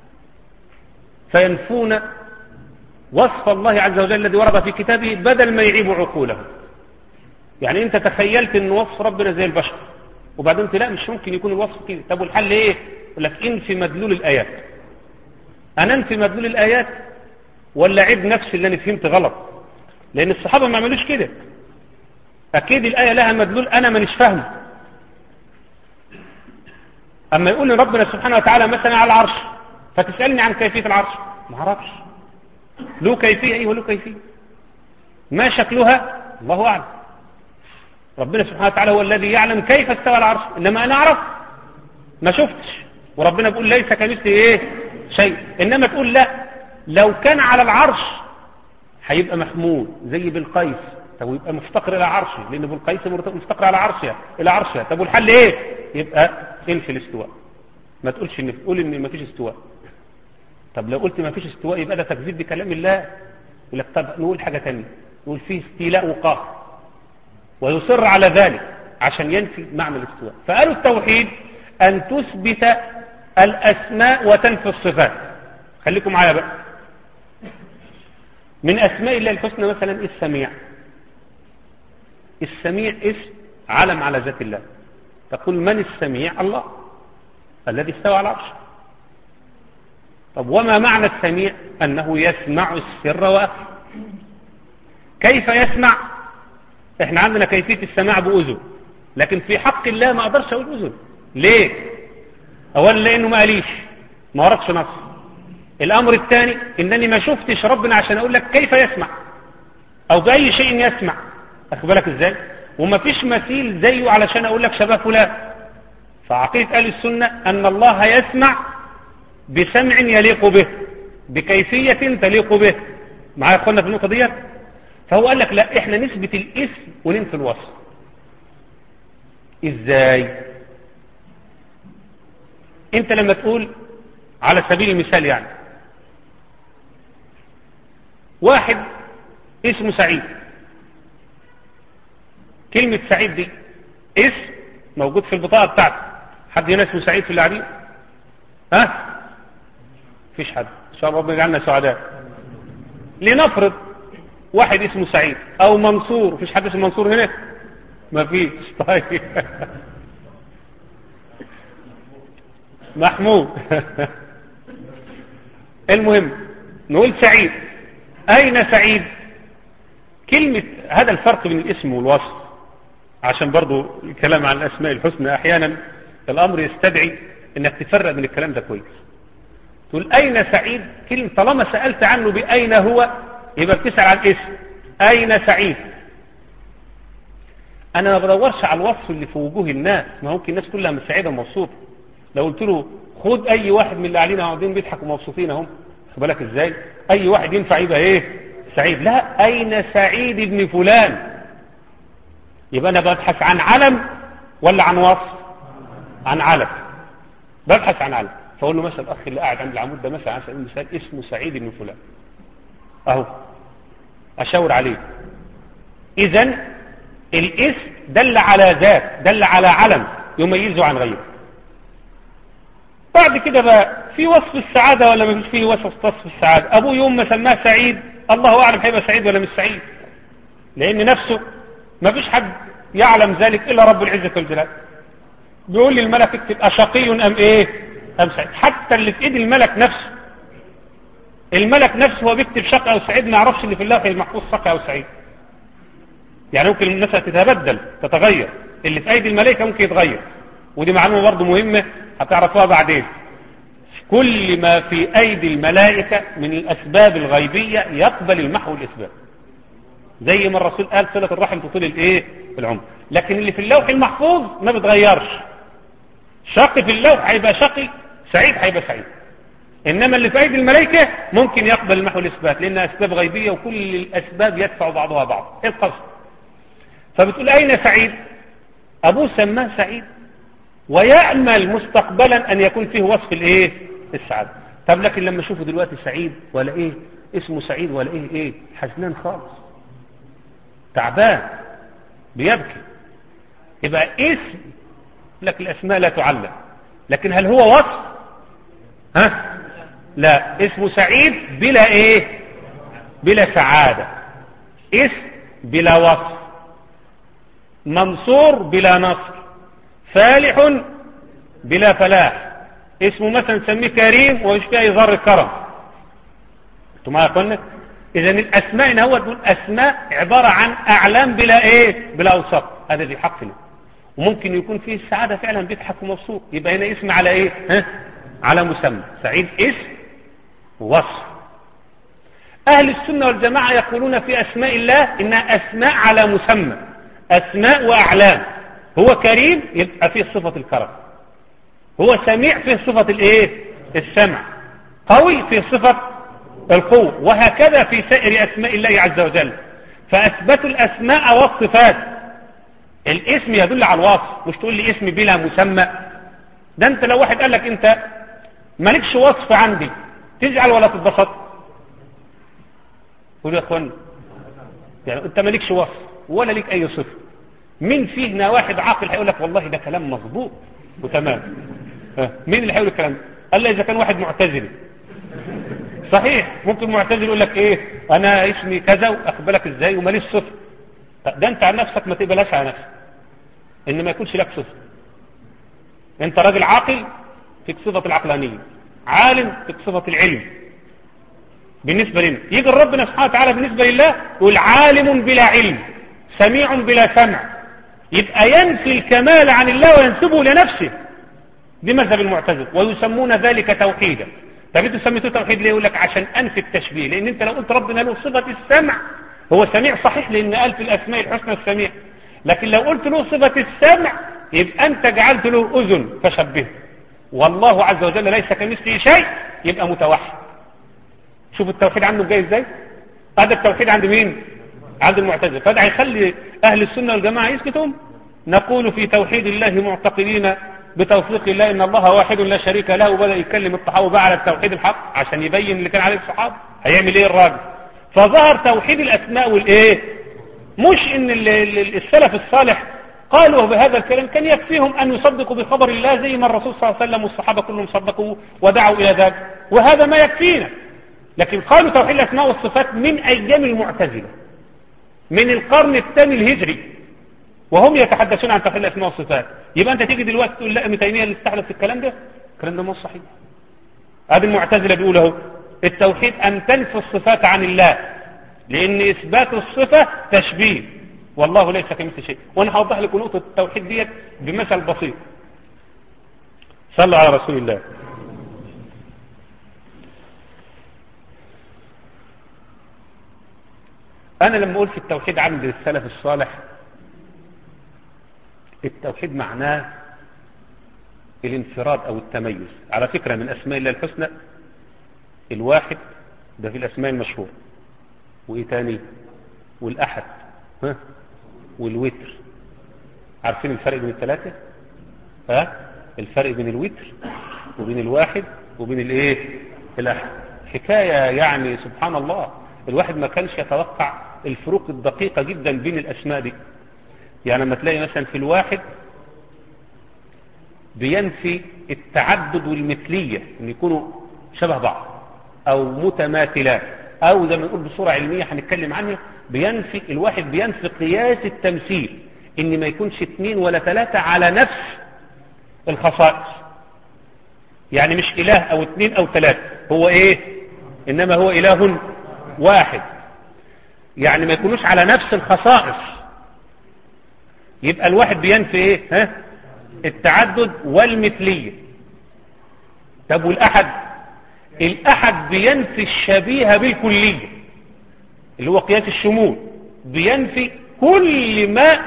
فينفون وصف الله عز وجل الذي ورد في كتابه بدل ما يعيب عقولهم. يعني انت تخيلت ان وصف ربنا زي البشر، وبعدين انت لا مش ممكن يكون الوصف كده. طب والحل ايه؟ يقول لك انفي مدلول الايات. انا انفي مدلول الايات ولا عيب نفسي اللي انا فهمت غلط؟ لان الصحابة ما عملوش كده. اكيد الايه لها مدلول انا مانيش فاهمه. اما يقول لي ربنا سبحانه وتعالى مثلا على العرش، فتسألني عن كيفية العرش، ما اعرفش له كيفية ايه وله كيفية، ما شكلها الله اعلم. ربنا سبحانه وتعالى هو الذي يعلم كيف استوى العرش، انما انا اعرف ما شفتش. وربنا بيقول ليس كمثله ايه شيء. انما تقول لا لو كان على العرش هيبقى محمود زي بالقيس، طب يبقى مفتقر الى عرشه، لان بالقيس مفتقر على عرشه الى عرشه. طب والحل ايه؟ يبقى انفي الاستواء. ما تقولش ان تقول ان ما فيش استواء. طب لو قلت ما فيش استواء يبقى ده تكذيب بكلام الله. يقول لك طب نقول حاجه ثانيه، نقول فيه استيلاء وقهر، ويصر على ذلك عشان ينفي معنى الاستواء. فقالوا التوحيد أن تثبت الأسماء وتنفي الصفات. خليكم معايا بقى. من أسماء الله الحسنى مثلا السميع. السميع اسم علم على ذات الله. تقول من السميع؟ الله الذي استوى على العرش. طب وما معنى السميع؟ أنه يسمع السر وأخفى. كيف يسمع؟ احنا عندنا كيفية السماع بأذن، لكن في حق الله ما أقدرش أقول أذن. ليه؟ أولا لأنه ما قاليش، ما وردش نص. الأمر الثاني إنني ما شفتش ربنا عشان أقول لك كيف يسمع أو بأي شيء يسمع. أخبرك إزاي؟ وما فيش مثيل زيه علشان أقول لك شبه فلان. فعقيدة أهل السنة أن الله يسمع بسمع يليق به، بكيفية تليق به. معايا يا أخوانا في النقطة ديت؟ فهو قال لك لا، إحنا نثبت الاسم وننفي الوصف. إزاي؟ أنت لما تقول على سبيل المثال يعني واحد اسمه سعيد، كلمة سعيد دي اسم موجود في البطاقة بتاعته. حد هنا اسمه سعيد في اللي قاعدين؟ ها؟ فيش حد. ان شاء الله ربنا يجعلنا سعداء. لنفرض واحد اسمه سعيد او منصور. فيش حد اسمه منصور هنا؟ ما فيش. طيب محمود. المهم نقول سعيد. اين سعيد؟ كلمة هذا الفرق بين الاسم والوصف، عشان برضو الكلام عن الاسماء الحسنى احيانا الامر يستدعي انك تفرق من الكلام ده كويس. تقول اين سعيد؟ كلمة طالما سألت عنه باين هو يبقى بتسأل عن الاسم. اين سعيد؟ انا ما بدورش على الوصف اللي في وجوه الناس. ما ممكن الناس كلها مش سعيدة ومبسوطة. لو قلت له خد اي واحد من اللي علينا قاعدين بيضحكوا ومبسوطين اهم، خد بالك ازاي؟ اي واحد ينفع يبقى ايه؟ سعيد. لا، اين سعيد ابن فلان؟ يبقى انا ببحث عن علم ولا عن وصف؟ عن علم. ببحث عن علم. فاقول له مثلا الاخ اللي قاعد عند العمود ده مثلا على سبيل المثال اسمه سعيد بن فلان اهو، اشاور عليه. اذا الاسم دل على ذات، دل على علم يميزه عن غيره. بعد كده بقى في وصف السعاده ولا ما فيش فيه وصف وصف السعاده؟ ابوه يوم ما سماه سعيد الله اعلم هيبقى سعيد ولا مش سعيد، لان نفسه ما فيش حد يعلم ذلك الا رب العزه والجلال. بيقول للملك اكتب اشقي ام ايه ام سعيد. حتى اللي في ايد الملك نفسه، الملك نفسه هو بيكتب شقي او سعيد ما يعرفش اللي في اللوح المحفوظ شقي او سعيد. يعني ممكن الناس تتبدل تتغير، اللي في ايدي الملائكه ممكن يتغير. ودي معلومه برضه مهمه هتعرفوها بعدين. كل ما في ايدي الملائكه من الاسباب الغيبيه يقبل المحو والاسباب، زي ما الرسول قال صله الرحم تطول الايه العمر. لكن اللي في اللوح المحفوظ ما بيتغيرش. شقي في اللوح هيبقى شقي، سعيد هيبقى سعيد. انما اللي في ايدي الملائكه ممكن يقبل المحو والاسباب، لانها اسباب غيبيه وكل الاسباب يدفع بعضها بعض. ايه القصد؟ فبتقول اين سعيد؟ ابوه سماه سعيد ويأمل مستقبلا ان يكون فيه وصف الايه السعاده. طب لكن لما اشوفه دلوقتي سعيد ولا ايه اسمه سعيد ولا ايه ايه حزنان خالص، تعبان، بيبكي. يبقى اسم لك الاسماء لا تعلم، لكن هل هو وصف؟ ها لا، اسمه سعيد بلا ايه بلا سعاده، اسم بلا وصف، منصور بلا نصر، فالح بلا فلاح. اسمه مثلا سميه كريم ومش فيه اي ذره كرم. انتوا معايا يا اخوانا؟ اذا الاسماء ان هو تقول اسماء عباره عن اعلام بلا ايه بلا اوصاف. هذا في حق له. وممكن يكون فيه السعاده فعلا بيضحك ومبسوط، يبقى هنا اسم على ايه ها على مسمى. سعيد اسم ووصف. اهل السنه والجماعه يقولون في اسماء الله انها اسماء على مسمى، اسماء واعلام. هو كريم يبقى فيه صفه الكرم، هو سميع فيه صفه الايه السمع، قوي فيه صفه القوه، وهكذا في سائر اسماء الله عز وجل. فاثبتوا الاسماء والصفات. الاسم يدل على الوصف، مش تقول لي اسم بلا مسمى. ده انت لو واحد قال لك انت مالكش وصف عندي تزعل ولا تتبسط؟ قول يا اخوان، يعني انت مالكش وصف ولا ليك اي صفه. مين فينا واحد عاقل هيقول لك والله ده كلام مظبوط وتمام؟ مين اللي هيقول الكلام ده؟ قال لي اذا كان واحد معتزلي. صحيح، ممكن معتزل يقول لك ايه، انا اسمي كذا واخد بالك ازاي وماليش صفه. ده انت عن نفسك ما تقبلهاش على نفسك ان ما يكونش لك صفه. انت راجل عاقل فيك صفه العقلانيه، عالم فيك صفه العلم. بالنسبه لنا يجي ربنا سبحانه وتعالى بالنسبه لله يقول عالم بلا علم، سميع بلا سمع، يبقى ينفي الكمال عن الله وينسبه لنفسه. دي مذهب المعتزله ويسمون ذلك توحيدا. طب انتوا سميتوه توحيد ليه؟ يقول لك عشان انفي التشبيه، لان انت لو قلت ربنا له صفه السمع، هو سميع صحيح لان قال في الاسماء الحسنى السميع، لكن لو قلت له صفه السمع يبقى انت جعلت له اذن فشبهه. والله عز وجل ليس كمثله شيء، يبقى متوحد. شوف التوحيد عنده جاي ازاي. هذا التوحيد عند مين؟ عند المعتزله. فده هيخلي اهل السنه والجماعه يسكتون. نقول في توحيد الله معتقدين بتوفيق الله ان الله واحد لا شريك له، وبدأ يتكلم الصحابه بقى على التوحيد الحق عشان يبين اللي كان عليه الصحابه. هيعمل ايه الراجل؟ فظهر توحيد الاسماء والايه، مش ان السلف الصالح قالوا بهذا الكلام كان يكفيهم ان يصدقوا بخبر الله زي ما الرسول صلى الله عليه وسلم والصحابه كلهم صدقوا ودعوا الى ذلك، وهذا ما يكفينا. لكن قالوا توحيد الاسماء والصفات من ايام المعتزله من القرن الثاني الهجري، وهم يتحدثون عن توحيد الاسماء والصفات. يبقى انت تيجي دلوقتي تقول لا ابن تيميه اللي استحدث الكلام ده، الكلام ده مش صحيح. هذه المعتزله بيقولوا اهو التوحيد ان تنفي الصفات عن الله، لان اثبات الصفه تشبيه والله ليس كمثله شيء. وانا هوضح لكم نقطه التوحيد ديت بمثل بسيط. صلوا على رسول الله. انا لما اقول في التوحيد عند السلف الصالح، التوحيد معناه الانفراد او التميز. على فكرة من اسماء الله الحسنى الواحد، ده في الاسماء المشهورة، وايه تاني؟ والاحد، ها، والوتر. عارفين الفرق بين الثلاثة؟ ها، الفرق بين الوتر وبين الواحد وبين الايه؟ الاحد. حكاية يعني سبحان الله، الواحد ما كانش يتوقع الفروق الدقيقة جدا بين الاسماء دي. يعني لما تلاقي مثلا في الواحد بينفي التعدد والمثلية ان يكونوا شبه بعض او متماثلات، او زي ما نقول بصورة علمية هنتكلم عنها، بينفي الواحد بينفي قياس التمثيل، ان ما يكونش اثنين ولا ثلاثة على نفس الخصائص. يعني مش اله او اثنين او ثلاثة، هو ايه؟ انما هو اله واحد. يعني ما يكونوش على نفس الخصائص. يبقى الواحد بينفي ايه؟ ها؟ التعدد والمثلية. طب والاحد؟ الاحد بينفي الشبيه بالكلية اللي هو قياس الشمول، بينفي كل ما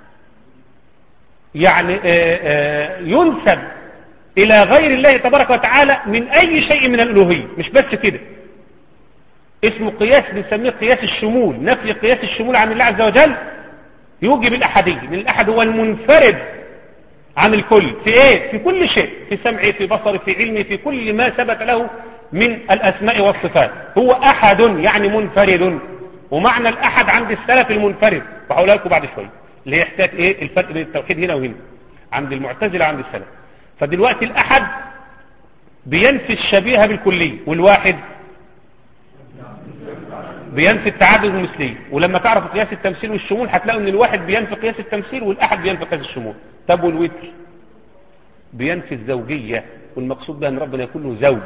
يعني آآ آآ ينسب الى غير الله تبارك وتعالى من اي شيء من الالوهية. مش بس كده، اسمه قياس بنسميه قياس الشمول، نفي قياس الشمول عن الله عز وجل يوجب الأحدية، لأن الأحد هو المنفرد عن الكل في إيه؟ في كل شيء، في سمعه، في بصره، في علمه، في كل ما ثبت له من الأسماء والصفات. هو أحد يعني منفرد. ومعنى الأحد عند السلف المنفرد، وهقولها لكم بعد شوية اللي هي حكاية إيه الفرق بين التوحيد هنا وهنا عند المعتزلة عند السلف. فدلوقتي الأحد بينفي الشبيه بالكلية، والواحد بينفي التعدد والمثلية. ولما تعرفوا قياس التمثيل والشمول هتلاقوا ان الواحد بينفي قياس التمثيل والاحد بينفي قياس الشمول. طب والوتر بينفي الزوجية، والمقصود بها ان ربنا يكون له زوج،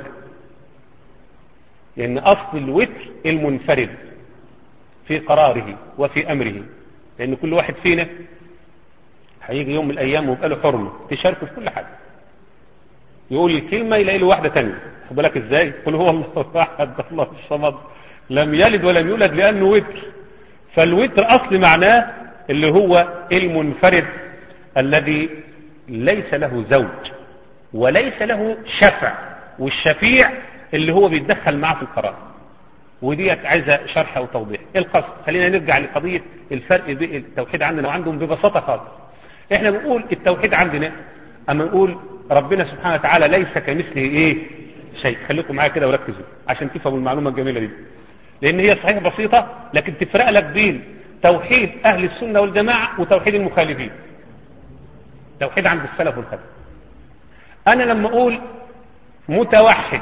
لان اصل الوتر المنفرد في قراره وفي امره، لان كل واحد فينا هيجي يوم من الايام ويبقى له حرمه تشاركه في كل حاجه. يقول الكلمه يلاقي له واحده ثانيه، خد بالك ازاي؟ قل هو الله احد الله الصمد لم يلد ولم يولد، لأنه وتر. فالوتر أصل معناه اللي هو المنفرد الذي ليس له زوج وليس له شفع، والشفيع اللي هو بيتدخل معه في القرار. ودي عايزة شرح وتوضيح. القصد خلينا نرجع لقضية الفرق بين التوحيد عندنا وعندهم ببساطة خالص. احنا بنقول التوحيد عندنا اما نقول ربنا سبحانه وتعالى ليس كمثله ايه شيء. خليكم معايا كده وركزوا عشان تفهموا المعلومة الجميلة دي، لان هي صحيح بسيطة لكن تفرق لك بين توحيد اهل السنة والجماعة وتوحيد المخالفين. توحيد عند السلف والخلف. أنا لما أقول متوحد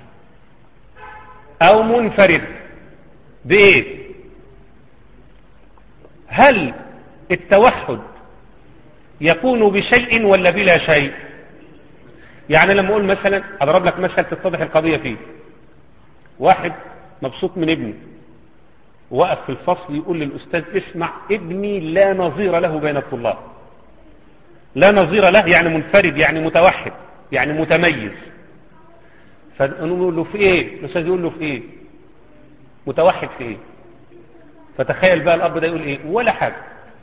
أو منفرد بإيه؟ هل التوحد يكون بشيء ولا بلا شيء؟ يعني لما أقول مثلا، أضرب لك مثل تتضح القضية فيه. واحد مبسوط من ابنه، وقف في الفصل يقول للأستاذ اسمع ابني لا نظير له بين الطلاب. لا نظير له يعني منفرد، يعني متوحد، يعني متميز. فنقول له في ايه؟ الأستاذ يقول له في ايه؟ متوحد في ايه؟ فتخيل بقى الأب ده يقول ايه؟ ولا حاجة،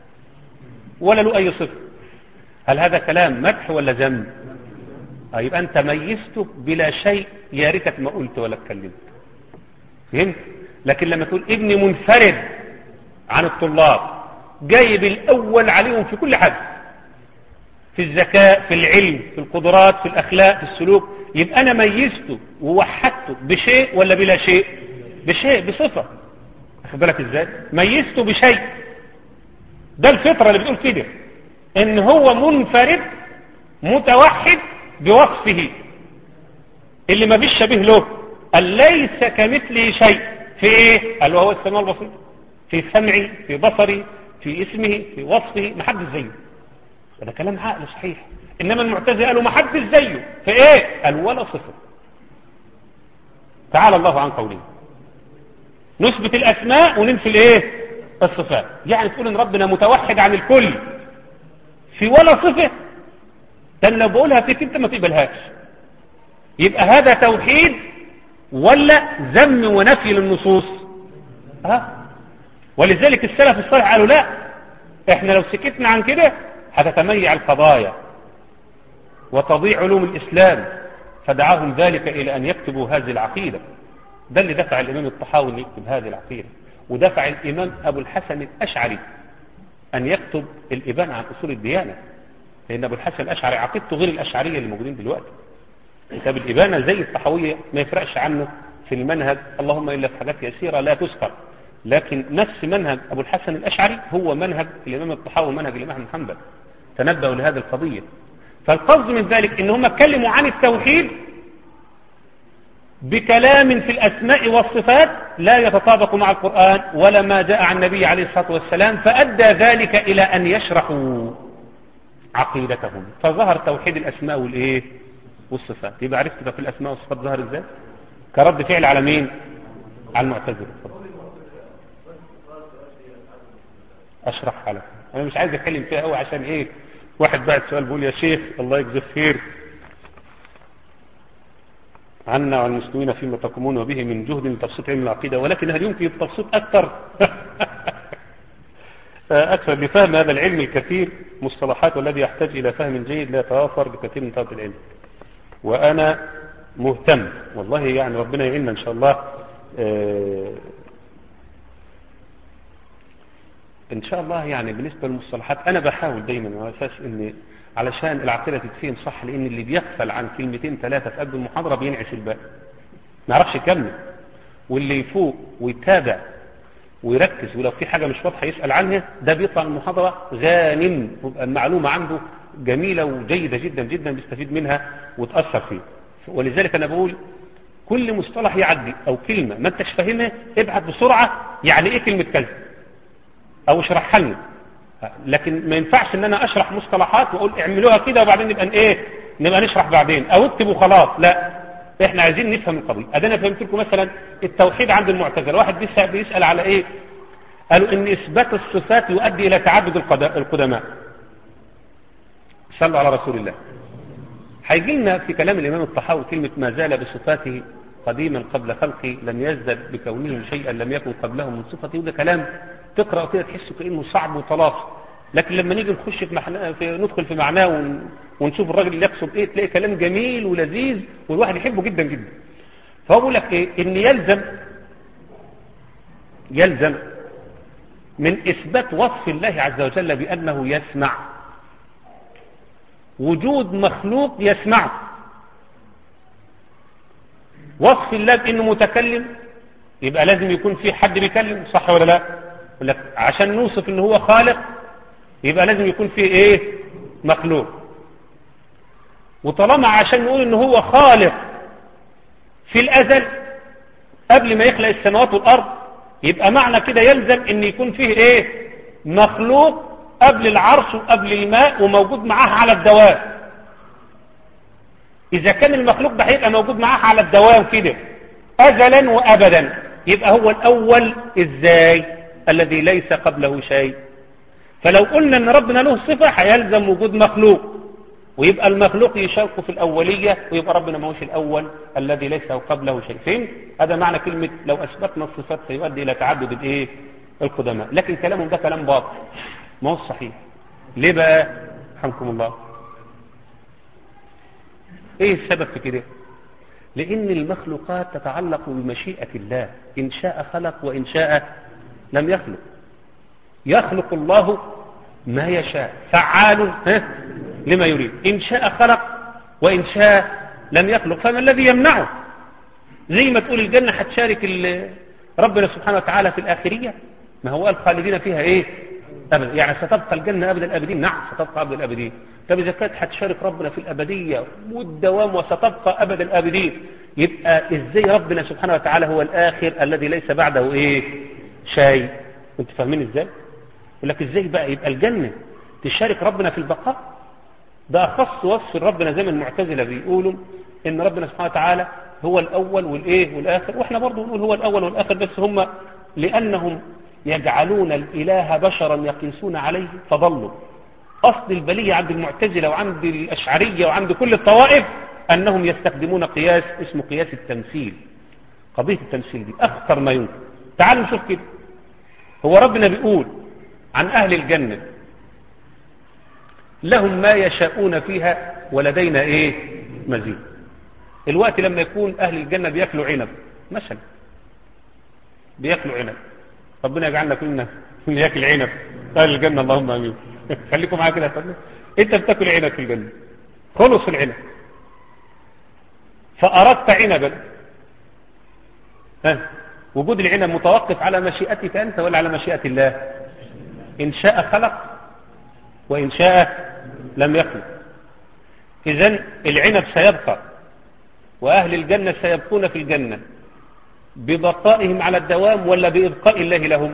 ولا له أي صفة. هل هذا كلام مدح ولا ذم؟ آه يبقى أنت ميزته بلا شيء، يا ريتك ما قلت ولا اتكلمت. فهمت؟ لكن لما تقول ابني منفرد عن الطلاب، جايب الأول عليهم في كل حاجة، في الذكاء، في العلم، في القدرات، في الأخلاق، في السلوك، يبقى أنا ميزته ووحدته بشيء ولا بلا شيء؟ بشيء، بصفة. أخذ بالك إزاي؟ ميزته بشيء. ده الفطرة اللي بتقول كده، إن هو منفرد متوحد بوصفه اللي ما فيش شبيه له. قال ليس كمثله شيء في ايه؟ قال وهو السميع البصير، في سمعي، في بصري، في اسمه، في وصفه، ما حدش زيه. ده كلام عقل صحيح. انما المعتزله قالوا ما حدش زيه في ايه؟ قال ولا صفه. تعالى الله عن قوله. نثبت الاسماء وننفي الايه؟ الصفات. يعني تقول ان ربنا متوحد عن الكل في ولا صفه، ده لو بقولها فيك انت ما تقبلهاش. يبقى هذا توحيد ولا ذم ونفي للنصوص؟ ها؟ ولذلك السلف الصالح قالوا لا، احنا لو سكتنا عن كده هتتميع القضايا وتضيع علوم الإسلام، فدعاهم ذلك إلى أن يكتبوا هذه العقيدة. ده اللي دفع الإمام الطحاوي أن يكتب هذه العقيدة، ودفع الإمام أبو الحسن الأشعري أن يكتب الإبانة عن أصول الديانة، لأن أبو الحسن الأشعري عقيدته غير الأشعرية اللي موجودين دلوقتي. كتاب الإبانة زي الطحاوية ما يفرقش عنه في المنهج، اللهم إلا في حاجات يسيرة لا تذكر، لكن نفس منهج أبو الحسن الأشعري هو منهج الإمام الطحاوي، منهج الإمام محمد. تنبأوا لهذه القضية. فالقصد من ذلك إن هم اتكلموا عن التوحيد بكلام في الأسماء والصفات لا يتطابق مع القرآن ولا ما جاء عن النبي عليه الصلاة والسلام، فأدى ذلك إلى أن يشرحوا عقيدتهم، فظهر توحيد الأسماء والإيه والصفات. يبقى عرفت في الأسماء والصفات ظهر إزاي؟ كرد فعل على مين؟ على المعتزلة. أشرح لك، أنا مش عايز أتكلم فيها قوي عشان إيه؟ واحد بعد سؤال بيقول يا شيخ الله يجزيك خير عنا وعن المسلمين فيما تقومون به من جهد لتبسيط علم العقيدة، ولكن هل يمكن التبسيط أكثر أكثر لفهم هذا العلم الكثير مصطلحات، والذي يحتاج إلى فهم جيد لا يتوافر بكثير من طلبة العلم، وأنا مهتم والله، يعني ربنا يعيننا إن شاء الله. آه إن شاء الله. يعني بالنسبة للمصطلحات أنا بحاول دايما على أساس إن علشان العقيدة تتفهم صح، لأن اللي بيغفل عن كلمتين ثلاثة في قلب المحاضرة بينعش الباقي، ما يعرفش يكمل، واللي يفوق ويتابع ويركز ولو في حاجة مش واضحة يسأل عنها، ده بيطلع من المحاضرة غانم، المعلومة عنده جميلة وجيدة جدا جدا، بيستفيد منها وتأثر فيه. ولذلك أنا بقول كل مصطلح يعدي أو كلمة ما انتش فاهمها ابعت بسرعة يعني إيه كلمة كذا أو اشرحها لنا. لكن ما ينفعش ان انا اشرح مصطلحات واقول اعملوها كده وبعدين نبقى ايه نبقى نشرح بعدين او اكتب وخلاص. لا، احنا عايزين نفهم القضيه. ادانا فهمت لكم مثلا التوحيد عند المعتزله، واحد بيسال بيسال على ايه؟ قالوا ان اثبات الصفات يؤدي الى تعدد القدماء. صلوا على رسول الله. هيجي لنا في كلام الامام الطحاوي كلمه ما زال بصفاته قديما قبل خلقه لم يزدد بكونه شيئا لم يكن قبله من صفته. وده كلام تقرأ كده تحسه كأنه صعب وطلاق، لكن لما نيجي نخش في, محنا... في ندخل في معناه ون... ونشوف الراجل اللي يقصد ايه تلاقي كلام جميل ولذيذ والواحد يحبه جدا جدا. فهو بيقول لك ايه؟ ان يلزم يلزم من اثبات وصف الله عز وجل بانه يسمع وجود مخلوق يسمعه. وصف الله بانه متكلم يبقى لازم يكون في حد بيكلم، صح ولا لا؟ لك عشان نوصف ان هو خالق يبقى لازم يكون فيه ايه؟ مخلوق. وطالما عشان نقول ان هو خالق في الازل قبل ما يخلق السماوات والارض، يبقى معنى كده يلزم ان يكون فيه ايه؟ مخلوق قبل العرش وقبل الماء وموجود معاه على الدوام. اذا كان المخلوق ده هيبقى موجود معاه على الدوام كده ازلا وابدا، يبقى هو الاول ازاي؟ الذي ليس قبله شيء. فلو قلنا ان ربنا له صفة هيلزم وجود مخلوق، ويبقى المخلوق يشارك في الأولية، ويبقى ربنا ما هوش الأول الذي ليس قبله شيء. فين؟ هذا معنى كلمة لو أثبتنا الصفات سيؤدي إلى تعدد الإيه؟ القدماء. لكن كلامهم ده كلام باطل، ما هو صحيح. ليه بقى؟ رحمكم الله. إيه السبب في كده؟ لأن المخلوقات تتعلق بمشيئة الله، إن شاء خلق وإن شاء لم يخلق. يخلق الله ما يشاء، فعال لما يريد. إن شاء خلق وإن شاء لم يخلق. فما الذي يمنعه؟ زي ما تقول الجنة هتشارك ربنا سبحانه وتعالى في الآخرية، ما هو قال خالدين فيها إيه؟ أبدا، يعني ستبقى الجنة أبدا الأبدين. نعم ستبقى أبدا الأبدين. طب إذا كانت هتشارك ربنا في الأبدية والدوام وستبقى أبدا الأبدين، يبقى إزاي ربنا سبحانه وتعالى هو الآخر الذي ليس بعده إيه؟ شيء. أنت فاهمين إزاي؟ يقول لك إزاي بقى يبقى الجنة تشارك ربنا في البقاء؟ ده أخص وصف ربنا، زي ما المعتزلة بيقولوا إن ربنا سبحانه وتعالى هو الأول والإيه والآخر، وإحنا برضو نقول هو الأول والآخر، بس هم لأنهم يجعلون الإله بشرا يقيسون عليه فضلوا. أصل البلية عند المعتزلة وعند الأشعرية وعند كل الطوائف أنهم يستخدمون قياس اسمه قياس التمثيل. قضية التمثيل دي أخطر ما يمكن. تعالوا نشوف كده. هو ربنا بيقول عن أهل الجنة لهم ما يشاءون فيها ولدينا إيه؟ مزيد. الوقت لما يكون أهل الجنة بيأكلوا عنب مثلا، بيأكلوا عنب، ربنا يجعلنا كلنا اللي يأكل عنب أهل الجنة، اللهم أمين. خليكم معايا كده يا فندم. أنت بتأكل عنب في الجنة، خلص العنب، فأردت عنبا، ها وجود العنب متوقف على مشيئتك أنت ولا على مشيئة الله؟ إن شاء خلق وإن شاء لم يخلق. إذن العنب سيبقى، وأهل الجنة سيبقون في الجنة ببقائهم على الدوام ولا بإبقاء الله لهم؟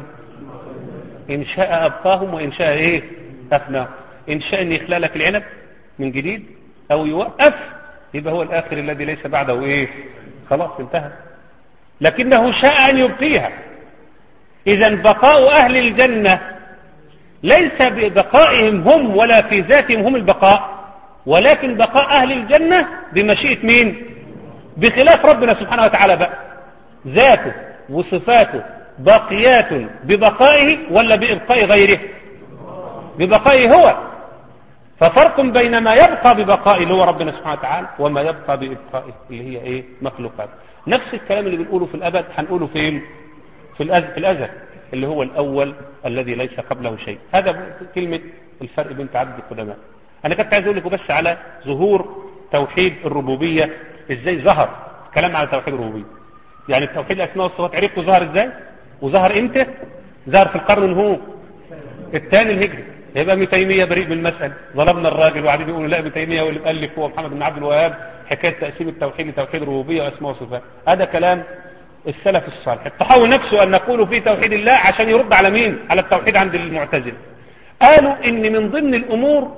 إن شاء أبقاهم وإن شاء إيه؟ أفناهم. إن شاء أن يخلق لك العنب من جديد أو يوقف، يبقى هو الآخر الذي ليس بعده إيه؟ خلاص انتهى. لكنه شاء أن يبقيها. إذن بقاء أهل الجنة ليس ببقائهم هم ولا في ذاتهم هم البقاء، ولكن بقاء أهل الجنة بمشيئة مين؟ بخلاف ربنا سبحانه وتعالى بقى، ذاته وصفاته باقيات ببقائه ولا بإبقاء غيره؟ ببقائه هو. ففرق بين ما يبقى ببقائه اللي هو ربنا سبحانه وتعالى وما يبقى بإبقائه اللي هي إيه؟ مخلوقات. نفس الكلام اللي بنقوله في الأبد هنقوله فين؟ في الأزل, في الأزل اللي هو الأول الذي ليس قبله شيء. هذا كلمة الفرق بين تعدد القدماء. أنا كنت عايز أقول لكم بس على ظهور توحيد الربوبية، إزاي ظهر كلام على توحيد الربوبية. يعني التوحيد الأسماء والصفات عرفتوا ظهر إزاي؟ وظهر إمتى؟ ظهر في القرن هو الثاني الهجري. يبقى ابن تيمية بريء من المسألة، ظلمنا الراجل، وبعدين يقولوا لا ابن تيمية هو اللي مؤلف هو محمد بن عبد الوهاب حكاية تقسيم التوحيد لتوحيد الربوبية وأسماء وصفات. هذا كلام السلف الصالح. التحول نفسه أن نقول في توحيد الله عشان يرد على مين؟ على التوحيد عند المعتزلة. قالوا إن من ضمن الأمور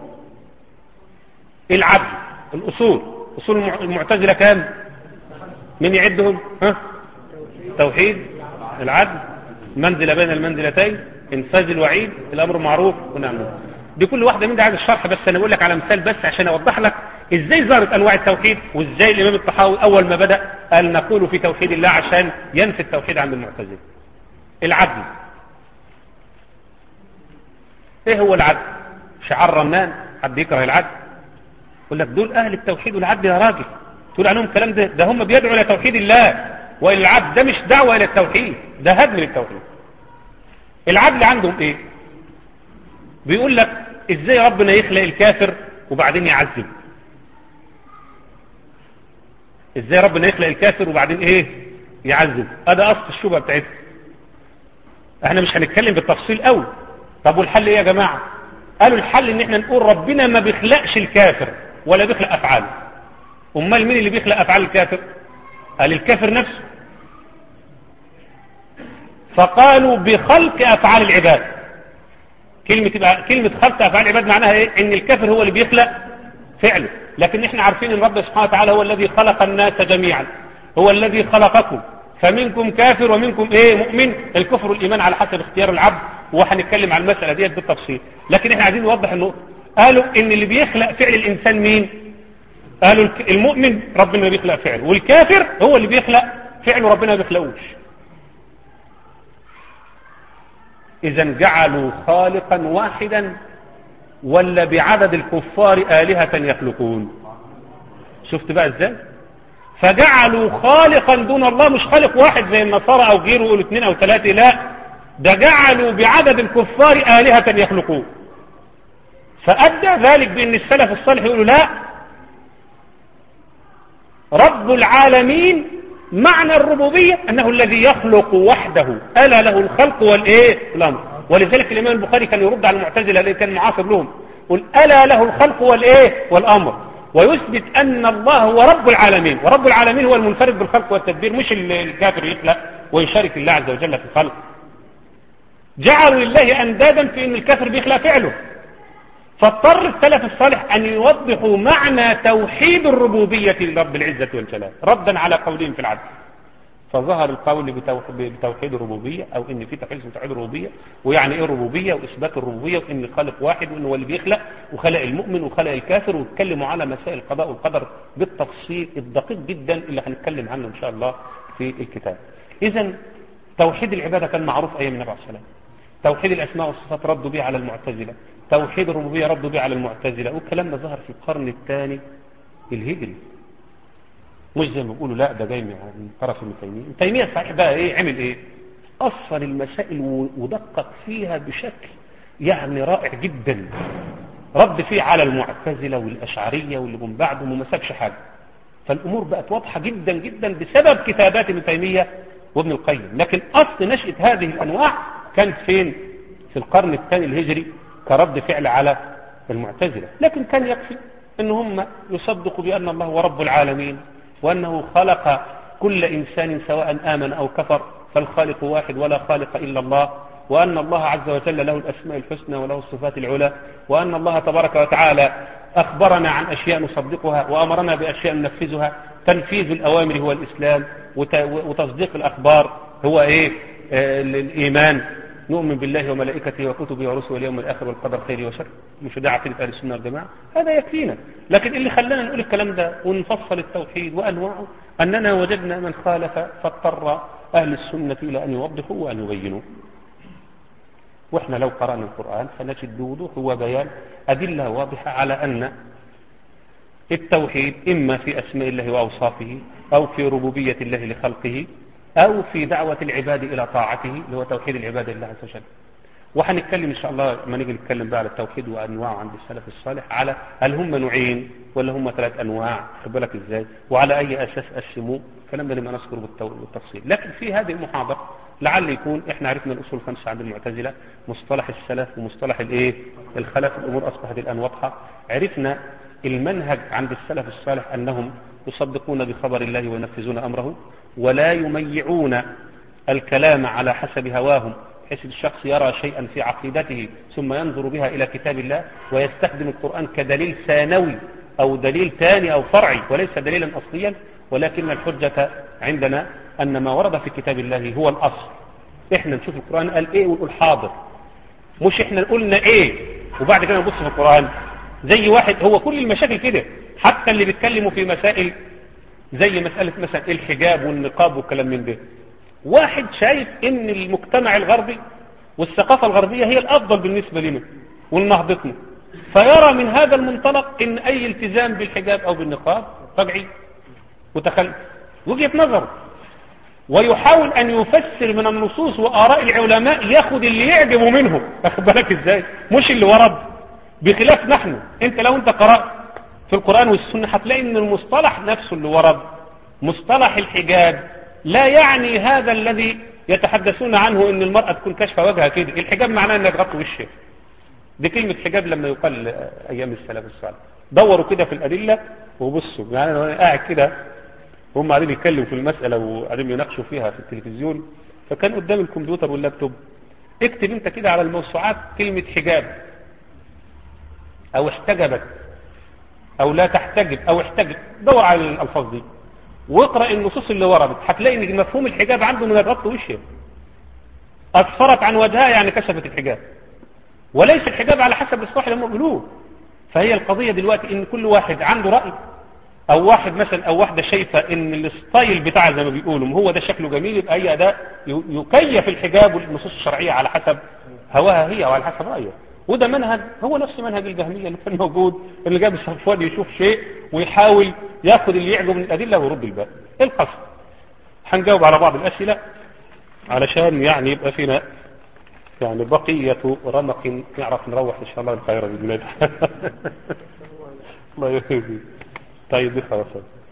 العدل، الأصول، أصول المعتزلة كام؟ من يعدهم؟ ها؟ توحيد، العدل، منزلة بين المنزلتين، انفاذ الوعيد، الأمر معروف ونعمل. دي كل واحدة من ده عايز الشرح، بس أنا أقول لك على مثال بس عشان أوضح لك إزاي ظهرت أنواع التوحيد، وإزاي الإمام الطحاوي أول ما بدأ قال نقول في توحيد الله عشان ينفي التوحيد عند المعتزلة. العدل. إيه هو العدل؟ شعار رنان، حد يكره العدل؟ يقول لك دول أهل التوحيد والعدل يا راجل، تقول عنهم الكلام ده؟ ده هم بيدعوا إلى توحيد الله، والعدل ده مش دعوة إلى التوحيد، ده هدم للتوحيد. العدل عندهم إيه؟ بيقول لك إزاي ربنا يخلق الكافر وبعدين يعذب؟ إزاي ربنا يخلق الكافر وبعدين إيه؟ يعذب؟ هذا أصل الشبهة بتاعتنا. احنا مش هنتكلم بالتفصيل قوي. طب والحل إيه يا جماعة؟ قالوا الحل إن احنا نقول ربنا ما بيخلقش الكافر ولا بيخلق أفعاله. أمال مين اللي بيخلق أفعال الكافر؟ قال الكافر نفسه. فقالوا بخلق أفعال العباد. كلمة كلمة خلق أفعال العباد معناها إيه؟ إن الكافر هو اللي بيخلق فعله. لكن إحنا عارفين إن رب سبحانه وتعالى هو الذي خلق الناس جميعا، هو الذي خلقكم، فمنكم كافر ومنكم إيه مؤمن. الكفر والإيمان على حسب اختيار العبد، وهنتكلم عن المسألة ديت بالتفصيل. لكن إحنا عايزين نوضح النقطة. قالوا إن اللي بيخلق فعل الإنسان مين؟ قالوا المؤمن ربنا بيخلق فعله، والكافر هو اللي بيخلق فعله ربنا ما بيخلقوش. إذا جعلوا خالقا واحدا ولا بعدد الكفار آلهة يخلقون؟ شفت بقى ازاي؟ فجعلوا خالقا دون الله، مش خالق واحد زي النصارى او غيره يقولوا اثنين او ثلاثة، لا ده جعلوا بعدد الكفار آلهة يخلقون. فأدى ذلك بأن السلف الصالح يقولوا لا، رب العالمين معنى الربوبية أنه الذي يخلق وحده، ألا له الخلق والإيه الأمر. ولذلك الإمام البخاري كان يرد على المعتزلة الذي كان معاصر لهم، قل ألا له الخلق والإيه والأمر، ويثبت أن الله هو رب العالمين، ورب العالمين هو المنفرد بالخلق والتدبير، مش الكافر يخلق ويشارك الله عز وجل في الخلق. جعلوا لله أندادا في أن الكافر بيخلق فعله. فاضطر السلف الصالح أن يوضحوا معنى توحيد الربوبية لرب العزة والجلال ردا على قولهم في العدل. فظهر القول بتوحيد الربوبية، أو إن في توحيد اسمه توحيد الربوبية، ويعني إيه الربوبية وإثبات الربوبية، وإن الخالق واحد، وإنه هو اللي بيخلق وخلق المؤمن وخلق الكافر، ويتكلموا على مسائل القضاء والقدر بالتفصيل الدقيق جدا اللي هنتكلم عنه إن شاء الله في الكتاب. إذن توحيد العبادة كان معروف أيام النبي عليه الصلاة والسلام. توحيد الأسماء والصفات ردوا به على المعتزلة، توحيد الربوبية ردوا به على المعتزلة، والكلام ده ظهر في القرن الثاني الهجري، مش زي ما بيقولوا لا ده جاي من طرف ابن تيمية. ابن تيمية صحيح بقى ايه عمل ايه؟ أصل المسائل ودقق فيها بشكل يعني رائع جدا، رد فيه على المعتزلة والأشعرية واللي من بعدهم وما سابش حاجة. فالأمور بقت واضحة جدا جدا بسبب كتابات ابن تيمية وابن القيم. لكن أصل نشأة هذه الأنواع كانت فين؟ في القرن الثاني الهجري كرد فعل على المعتزلة. لكن كان يكفي ان هم يصدقوا بأن الله هو رب العالمين، وأنه خلق كل إنسان سواء آمن أو كفر، فالخالق واحد ولا خالق إلا الله، وأن الله عز وجل له الأسماء الحسنى وله الصفات العلى، وأن الله تبارك وتعالى أخبرنا عن أشياء نصدقها وأمرنا بأشياء ننفذها. تنفيذ الأوامر هو الإسلام، وتصديق الأخبار هو إيه؟ آه الإيمان، نؤمن بالله وملائكته وكتبه ورسله واليوم الآخر والقدر خيره وشره، مش ده عقيدة أهل السنة والجماعة، هذا يكفينا. لكن اللي خلانا نقول الكلام ده ونفصل التوحيد وأنواعه أننا وجدنا من خالف، فاضطر أهل السنة إلى أن يوضحوا وأن يبينوا. وإحنا لو قرأنا القرآن فنجد بوضوح وبيان أدلة واضحة على أن التوحيد إما في أسماء الله وأوصافه، أو في ربوبية الله لخلقه، أو في دعوة العباد إلى طاعته اللي هو توحيد العباد لله عز وجل. وحنتكلم إن شاء الله ما نيجي نتكلم بقى على التوحيد وأنواعه عند السلف الصالح، على هل هم نوعين ولا هم ثلاث أنواع، خد بالك إزاي، وعلى أي أساس قسموه، الكلام ده لما نذكره بالتفصيل. لكن في هذه المحاضرة لعل يكون إحنا عرفنا الأصول الخمسة عند المعتزلة، مصطلح السلف ومصطلح الإيه الخلف، الأمور أصبحت الآن واضحة. عرفنا المنهج عند السلف الصالح أنهم يصدقون بخبر الله وينفذون أمره، ولا يميعون الكلام على حسب هواهم، بحيث الشخص يرى شيئا في عقيدته ثم ينظر بها إلى كتاب الله ويستخدم القرآن كدليل ثانوي أو دليل ثاني أو فرعي وليس دليلا أصليا. ولكن الحجة عندنا أن ما ورد في كتاب الله هو الأصل. إحنا نشوف القرآن قال إيه ونقول حاضر، مش إحنا قلنا إيه وبعد كده نبص في القرآن. زي واحد هو كل المشاكل كده، حتى اللي بيتكلموا في مسائل زي مسألة مثلا الحجاب والنقاب والكلام من ده، واحد شايف ان المجتمع الغربي والثقافة الغربية هي الافضل بالنسبة لنا ولنهضتنا، فيرى من هذا المنطلق ان اي التزام بالحجاب او بالنقاب رجعي وتخلف، وجهة نظر، ويحاول ان يفسر من النصوص واراء العلماء ياخد اللي يعجبه منهم، واخد بالك ازاي، مش اللي ورد. بخلاف نحن، انت لو انت قرأت في القرآن والسنة هتلاقي ان المصطلح نفسه اللي ورد مصطلح الحجاب لا يعني هذا الذي يتحدثون عنه ان المرأة تكون كشف وجهها كده. الحجاب معناه انها تغطي وشها، دي كلمة حجاب لما يقال ايام السلف الصالح. دوروا كده في الأدلة وبصوا. يعني أنا قاعد كده هم قاعدين يتكلموا في المسألة وقاعدين يناقشوا فيها في التلفزيون، فكان قدام الكمبيوتر واللابتوب، اكتب انت كده على الموسوعات كلمة حجاب او احتجبت او لا تحتجب او احتجب، دور على الالفاظ دي واقرأ النصوص اللي وردت، هتلاقي ان مفهوم الحجاب عنده من الربط وشها اسفرت عن وجهها، يعني كشفت الحجاب، وليس الحجاب على حسب الصح لما يقولوه. فهي القضية دلوقتي ان كل واحد عنده رأي، او واحد مثلا او واحدة شايفة ان الستايل بتاع زي ما بيقولوا هو ده شكله جميل، يبقى هي ده يكيف الحجاب والنصوص الشرعية على حسب هواها هي وعلى حسب رأيها. وده منهج هو نفس منهج الجهمية اللي كان موجود، اللي جاب الصفوان يشوف شيء ويحاول ياخد اللي يعجبه من الأدلة ويرد الباقي. القصد هنجاوب على بعض الأسئلة علشان يعني يبقى فينا يعني بقية رمق نعرف نروح إن شاء الله القاهرة بإذن الله. الله يهديك. طيب دي خلاص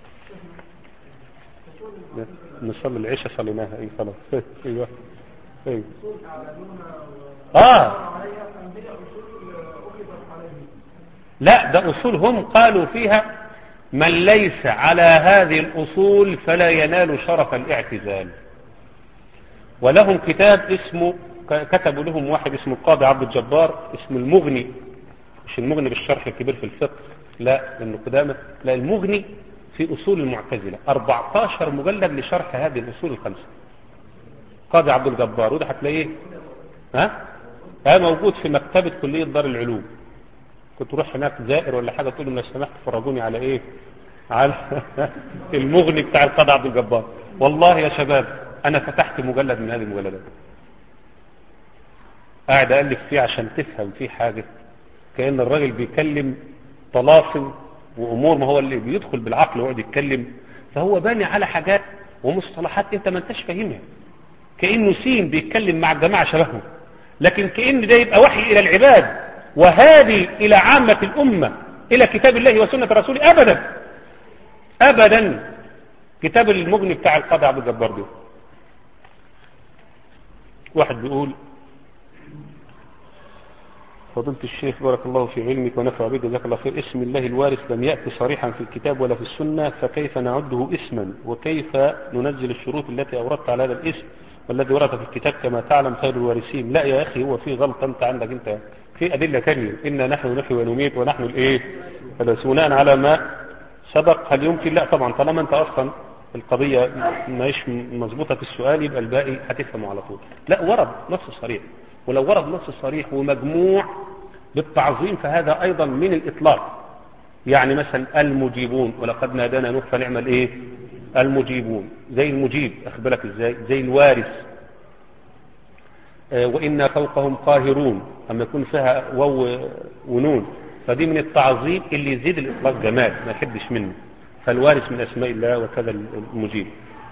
نصلي العشاء صليناها. ايه خلاص. ايوه ايوه اه لا ده اصول هم قالوا فيها من ليس على هذه الاصول فلا ينال شرف الاعتزال. ولهم كتاب اسمه كتبوا لهم واحد اسمه القاضي عبد الجبار اسمه المغني، مش المغني بالشرح الكبير في الفقه لا لانه قدامه، لا المغني في اصول المعتزله، أربعة عشر مجلد لشرح هذه الاصول الخمسه. قاضي عبد الجبار وده هتلاقيه ها ها موجود في مكتبه كليه دار العلوم. كنت تروح هناك زائر ولا حاجه تقول لهم لو سمحت فرجوني على ايه، على المغني بتاع القاضي عبد الجبار. والله يا شباب انا فتحت مجلد من هذه المجلدات قاعد ألف فيه عشان تفهم فيه حاجة، كأن الراجل بيكلم طلاسم وأمور ما هو اللي بيدخل بالعقل ويقعد يتكلم، فهو باني على حاجات ومصطلحات انت ما انتش فاهمها، كأنه سين بيتكلم مع الجماعة شبهه، لكن كأن ده يبقى وحي إلى العباد وهادي إلى عامة الأمة إلى كتاب الله وسنة رسوله. أبدا أبدا. كتاب المغني بتاع القاضي عبد الجبار ده واحد بيقول فضيلة الشيخ بارك الله في علمك ونفع بك جزاك الله خير، اسم الله الوارث لم يأتي صريحا في الكتاب ولا في السنة، فكيف نعده اسما وكيف ننزل الشروط التي أوردت على هذا الاسم والذي ورد في الكتاب كما تعلم خير الوارثين؟ لا يا أخي هو في غلطة أنت عندك، أنت في أدلة ثانية، إنا نحن نحيي ونميت ونحن الإيه بناء على ما سبق. هل يمكن؟ لا طبعا، طالما أنت أصلا القضية مش مظبوطة في السؤال يبقى الباقي هتفهمه على طول. لا ورد نص صريح، ولو ورد نص صريح ومجموع بالتعظيم فهذا أيضا من الإطلاق. يعني مثلا المجيبون ولقد نادانا نوح فنعمل إيه المجيبون، زي المجيب أخبرك إزاي، زي الوارث. آه وإنا فوقهم قاهرون أما يكون فيها واو ونون، فدي من التعظيم اللي يزيد الإطلاق جمال ما يحبش منه. فالوارث من أسماء الله وكذا المجيب.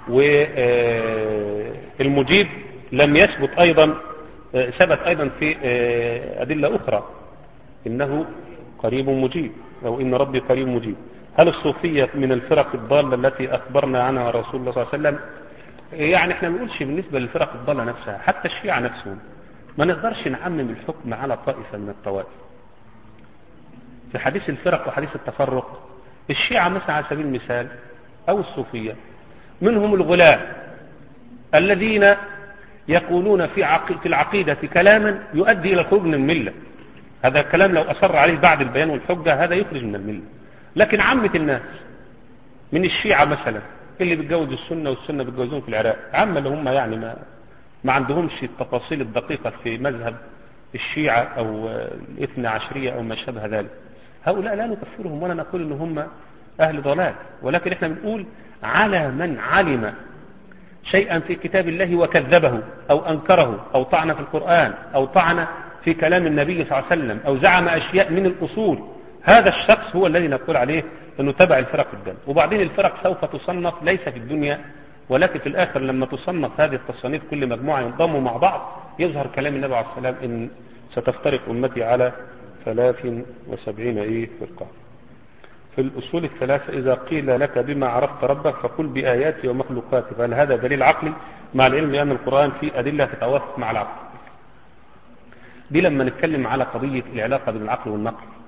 والمجيب لم يثبت أيضا، ثبت أيضا في أدلة أخرى إنه قريب مجيب أو إن ربي قريب مجيب. هل الصوفية من الفرق الضالة التي أخبرنا عنها رسول الله صلى الله عليه وسلم؟ يعني احنا ما نقولش بالنسبة للفرق الضالة نفسها، حتى الشيعة نفسهم ما نقدرش نعمم الحكم على طائفة من الطوائف. في حديث الفرق وحديث التفرق، الشيعة مثلا على سبيل المثال أو الصوفية منهم الغلاة الذين يقولون في عقي في العقيدة كلاما يؤدي إلى الخروج من الملة. هذا الكلام لو أصر عليه بعد البيان والحجة هذا يخرج من الملة. لكن عامة الناس من الشيعة مثلا اللي بيتجوز السنة والسنة بيتجوزون في العراق، عامة اللي هم يعني ما ما عندهمش التفاصيل الدقيقة في مذهب الشيعة أو الاثنى عشرية أو ما شابه ذلك، هؤلاء لا نكفرهم ولا نقول إن هم أهل ضلال، ولكن إحنا بنقول على من علم شيئا في كتاب الله وكذبه أو أنكره أو طعن في القرآن أو طعن في كلام النبي صلى الله عليه وسلم أو زعم أشياء من الأصول، هذا الشخص هو الذي نقول عليه أنه تبع الفرق الدم. وبعدين الفرق سوف تصنف ليس في الدنيا ولكن في الآخر، لما تصنف هذه التصنيف كل مجموعة ينضموا مع بعض يظهر كلام النبي عليه الصلاة والسلام إن ستفترق أمتي على ثلاث وسبعين إيه فرقة. في الأصول الثلاثة إذا قيل لك بما عرفت ربك فقل بآياته ومخلوقاته، فهل هذا دليل عقلي مع العلم بأن القرآن فيه أدلة تتوافق مع العقل؟ دي لما نتكلم على قضية العلاقة بين العقل والنقل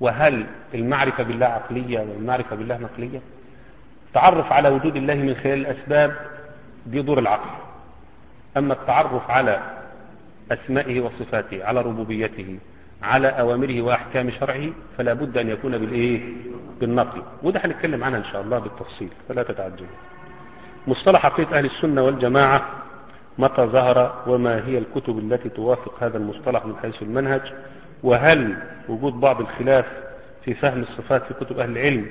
وهل المعرفة بالله عقلية والمعرفة بالله نقلية؟ التعرف على وجود الله من خلال الأسباب دي دور العقل، أما التعرف على أسمائه وصفاته، على ربوبيته، على أوامره وأحكام شرعه، فلا بد أن يكون بالإيه؟ بالنقل، وده هنتكلم عنها إن شاء الله بالتفصيل فلا تتعجلوا. مصطلح عقيدة أهل السنة والجماعة متى ظهر، وما هي الكتب التي توافق هذا المصطلح من حيث المنهج، وهل وجود بعض الخلاف في فهم الصفات في كتب أهل العلم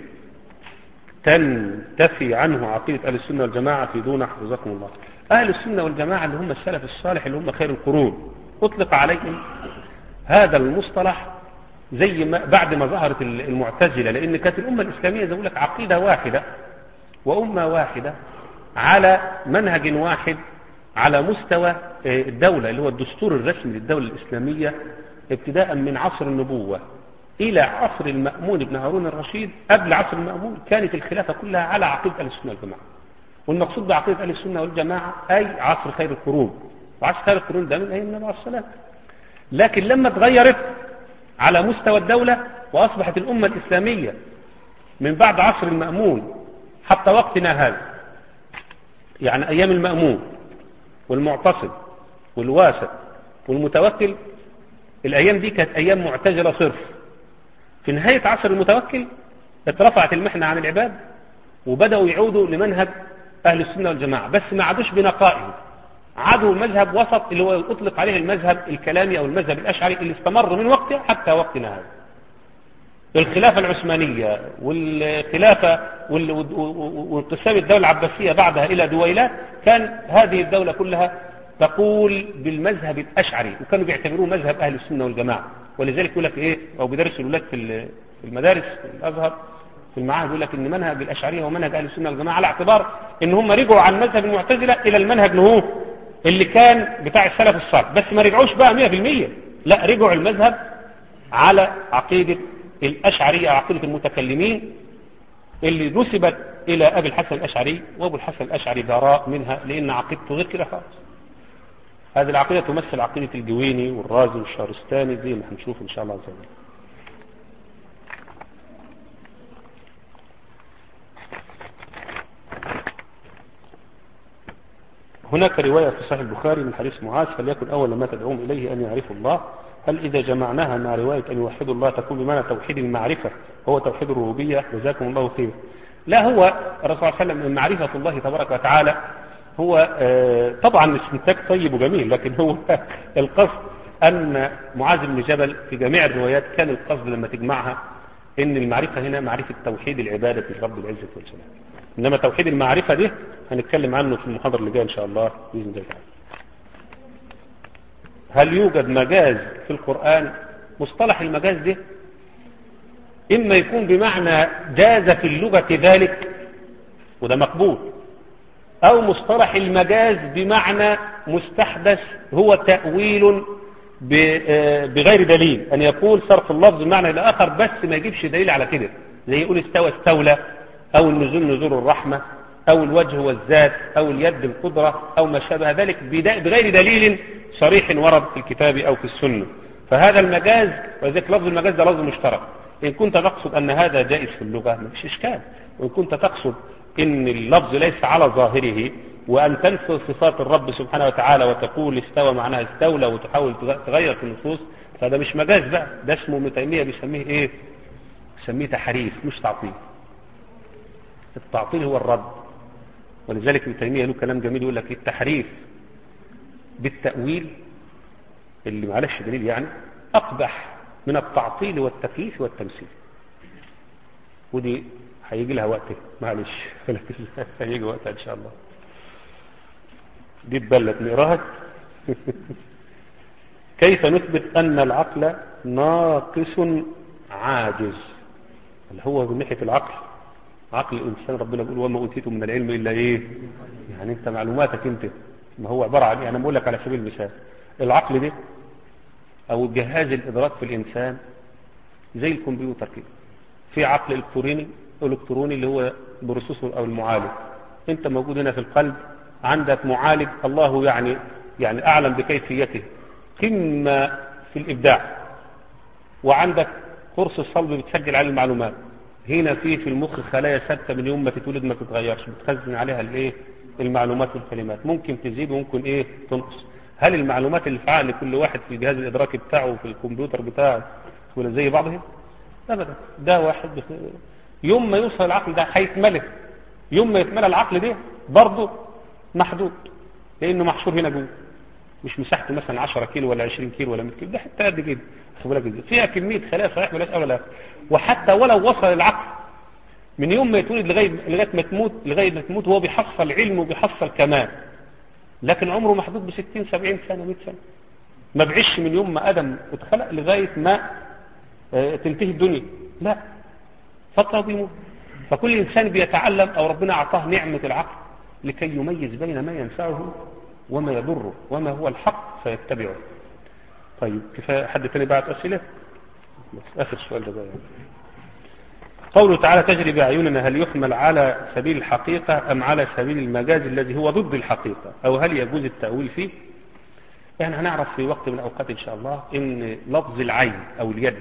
تنتفي عنه عقيدة أهل السنة والجماعة في دون حفظكم الله. أهل السنة والجماعة اللي هم السلف الصالح اللي هم خير القرون أطلق عليهم هذا المصطلح زي ما بعد ما ظهرت المعتزلة، لأن كانت الأمة الإسلامية زي لك عقيدة واحدة وأمة واحدة على منهج واحد على مستوى الدولة اللي هو الدستور الرسمي للدولة الإسلامية ابتداء من عصر النبوة إلى عصر المأمون بن هارون الرشيد. قبل عصر المأمون كانت الخلافة كلها على عقيدة أهل السنة والجماعة، والمقصود بعقيدة أهل السنة والجماعة أي عصر خير القرون، وعصر خير القرون ده من أيام النبي عليه الصلاة. لكن لما تغيرت على مستوى الدولة وأصبحت الأمة الإسلامية من بعد عصر المأمون حتى وقتنا هذا، يعني أيام المأمون والمعتصم والواسط والمتوكل، الأيام دي كانت أيام معتزلة صرف. في نهاية عصر المتوكل اترفعت المحنة عن العباد وبدأوا يعودوا لمنهج أهل السنة والجماعة، بس ما عادوش بنقائه، عادوا مذهب وسط اللي هو يطلق عليه المذهب الكلامي أو المذهب الأشعري اللي استمر من وقته حتى وقتنا هذا. الخلافة العثمانية والخلافة وانقسام الدولة العباسية بعدها إلى دويلات، كان هذه الدولة كلها تقول بالمذهب الأشعري، وكانوا بيعتبروه مذهب أهل السنة والجماعة. ولذلك يقول لك إيه، أو بيدرسوا الولاد في المدارس في الأزهر في المعاهد، يقول لك إن منهج الأشعرية ومنهج أهل السنة والجماعة على اعتبار إن هم رجعوا عن مذهب المعتزلة إلى المنهج نهو اللي كان بتاع السلف الصالح، بس ما رجعوش بقى مية بالمية، لا رجعوا المذهب على عقيدة الأشعرية، عقيدة المتكلمين اللي نسبت إلى أبي الحسن الأشعري، وأبو الحسن الأشعري براء منها لأن عقيدته غير كده خالص. هذه العقيدة تمثل عقيدة الجويني والرازي والشارستاني زي ما هنشوف إن شاء الله عز وجل. هناك رواية في صحيح البخاري من حديث معاذ: فليكن أول ما تدعوهم إليه أن يعرفوا الله. هل إذا جمعناها مع رواية أن يوحدوا الله تكون بمعنى توحيد المعرفة هو توحيد الربوبية؟ جزاكم الله خير. لا، هو الرسول صلى الله عليه وسلم معرفة الله تبارك وتعالى هو آه طبعا استنتاج طيب وجميل، لكن هو القصد أن معاذ بن جبل في جميع الروايات كان القصد لما تجمعها أن المعرفة هنا معرفة توحيد العبادة لرب العزة والجلال، إنما توحيد المعرفة دي هنتكلم عنه في المحاضرة اللي جايه إن شاء الله بإذن الله تعالى. هل يوجد مجاز في القرآن؟ مصطلح المجاز ده إما يكون بمعنى جاز في اللغة ذلك وده مقبول، أو مصطلح المجاز بمعنى مستحدث هو تأويل بغير دليل، أن يقول صرف اللفظ بمعنى إلى آخر بس ما يجيبش دليل على كده، زي يقول استوى استولى، أو النزول نزول الرحمة، أو الوجه والذات، أو اليد القدرة، أو ما شابه ذلك بغير دليل صريح ورد في الكتاب أو في السنة. فهذا المجاز، وذلك لفظ المجاز ده لفظ مشترك. إن كنت تقصد أن هذا جائز في اللغة ما فيش إشكال، وإن كنت تقصد أن اللفظ ليس على ظاهره وأن تنفي صفات الرب سبحانه وتعالى وتقول استوى معناها استولى وتحاول تغير في النصوص، فهذا مش مجاز بقى، ده اسمه ابن تيمية بيسميه إيه؟ بيسميه تحريف مش تعطيل. التعطيل هو الرد، ولذلك ابن تيمية له كلام جميل يقول لك التحريف بالتأويل اللي معلش دليل يعني أقبح من التعطيل والتكييف والتمثيل. ودي هيجي لها وقت معلش هيجي وقتها إن شاء الله، دي تبلت نقراها. كيف نثبت أن العقل ناقص عاجز؟ اللي هو من ناحية العقل، عقل الإنسان ربنا يقول وما أوتيتم من العلم إلا إيه؟ يعني أنت معلوماتك أنت ما هو عبارة عن، يعني بقول لك على سبيل المثال العقل ده أو جهاز الإدراك في الإنسان زي الكمبيوتر كده، في عقل إلكتروني إلكتروني اللي هو بروسيسور أو المعالج. أنت موجود هنا في القلب عندك معالج الله يعني يعني أعلم بكيفيته قمة في الإبداع، وعندك قرص الصلب بتسجل عليه المعلومات. هنا في في المخ خلايا ثابته من يوم ما تتولد ما تتغيرش، بتخزن عليها الايه المعلومات والكلمات، ممكن تزيد وممكن ايه تنقص. هل المعلومات اللي في عقل كل واحد في الجهاز الادراكي بتاعه في الكمبيوتر بتاعه ولا زي بعضهم؟ ابدا. ده واحد بخ... يوم ما يوصل العقل ده هيتملك، يوم ما يتملى العقل ده برضه محدود، لانه محشور هنا جوه، مش مساحته مثلا عشرة كيلو ولا عشرين كيلو ولا مية كيلو، ده حتى قد كده فيها كميه خلايا صحيح ملاش اول اخر. وحتى ولو وصل العقل من يوم ما يتولد لغايه لغايه ما تموت لغايه ما تموت هو بيحصل علم وبيحصل كمال، لكن عمره محدود ب ستين سبعين سنه مية سنه، ما بعيش من يوم ما ادم اتخلق لغايه ما اه تنتهي الدنيا، لا فتره بيموت. فكل انسان بيتعلم او ربنا اعطاه نعمه العقل لكي يميز بين ما ينفعه وما يضره وما هو الحق فيتبعه. طيب كفايه. حد تاني بعت اسئله؟ اخر سؤال ده بقى. قوله تعالى تجري بأعيننا هل يحمل على سبيل الحقيقة أم على سبيل المجاز الذي هو ضد الحقيقة، أو هل يجوز التأويل فيه؟ يعني هنعرف في وقت من الأوقات إن شاء الله إن لفظ العين أو اليد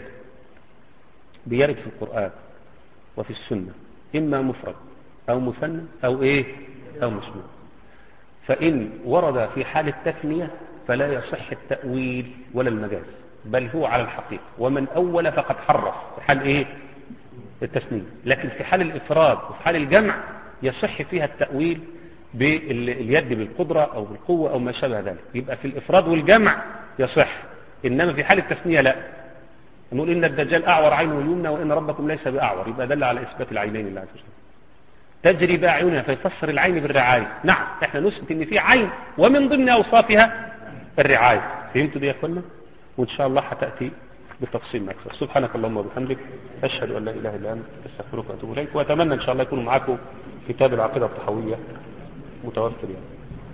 بيرد في القرآن وفي السنة إما مفرد أو مثنى أو إيه أو مجموع. فإن ورد في حال التثنية فلا يصح التأويل ولا المجاز، بل هو على الحقيقة، ومن أول فقد حرف في حال إيه التثنية. لكن في حال الإفراد وفي حال الجمع يصح فيها التأويل باليد بالقدرة أو بالقوة أو ما شابه ذلك، يبقى في الإفراد والجمع يصح. إنما في حال التثنية لا، نقول إن الدجال أعور عينه اليمنى وإن ربكم ليس بأعور، يبقى دل على إثبات العينين لله عز وجل. تجري بأعينها فيفسر العين بالرعاية. نعم احنا نثبت ان في عين ومن ضمن اوصافها الرعاية. فهمتوا دي يا اخوانا؟ وان شاء الله هتأتي بالتفصيل اكثر. سبحانك اللهم وبحمدك اشهد ان لا اله الا انت استغفرك واتوب اليك، واتمنى ان شاء الله يكون معاكم كتاب العقيدة الطحاوية متوفر يعني.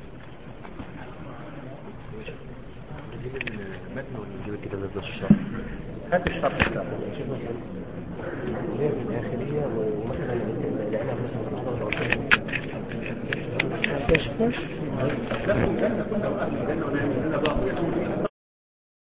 المتن ونجيب الكتاب ده الشرح. هات الشرح بتاعه غير الداخلية ومثلا لأنها مثلا لا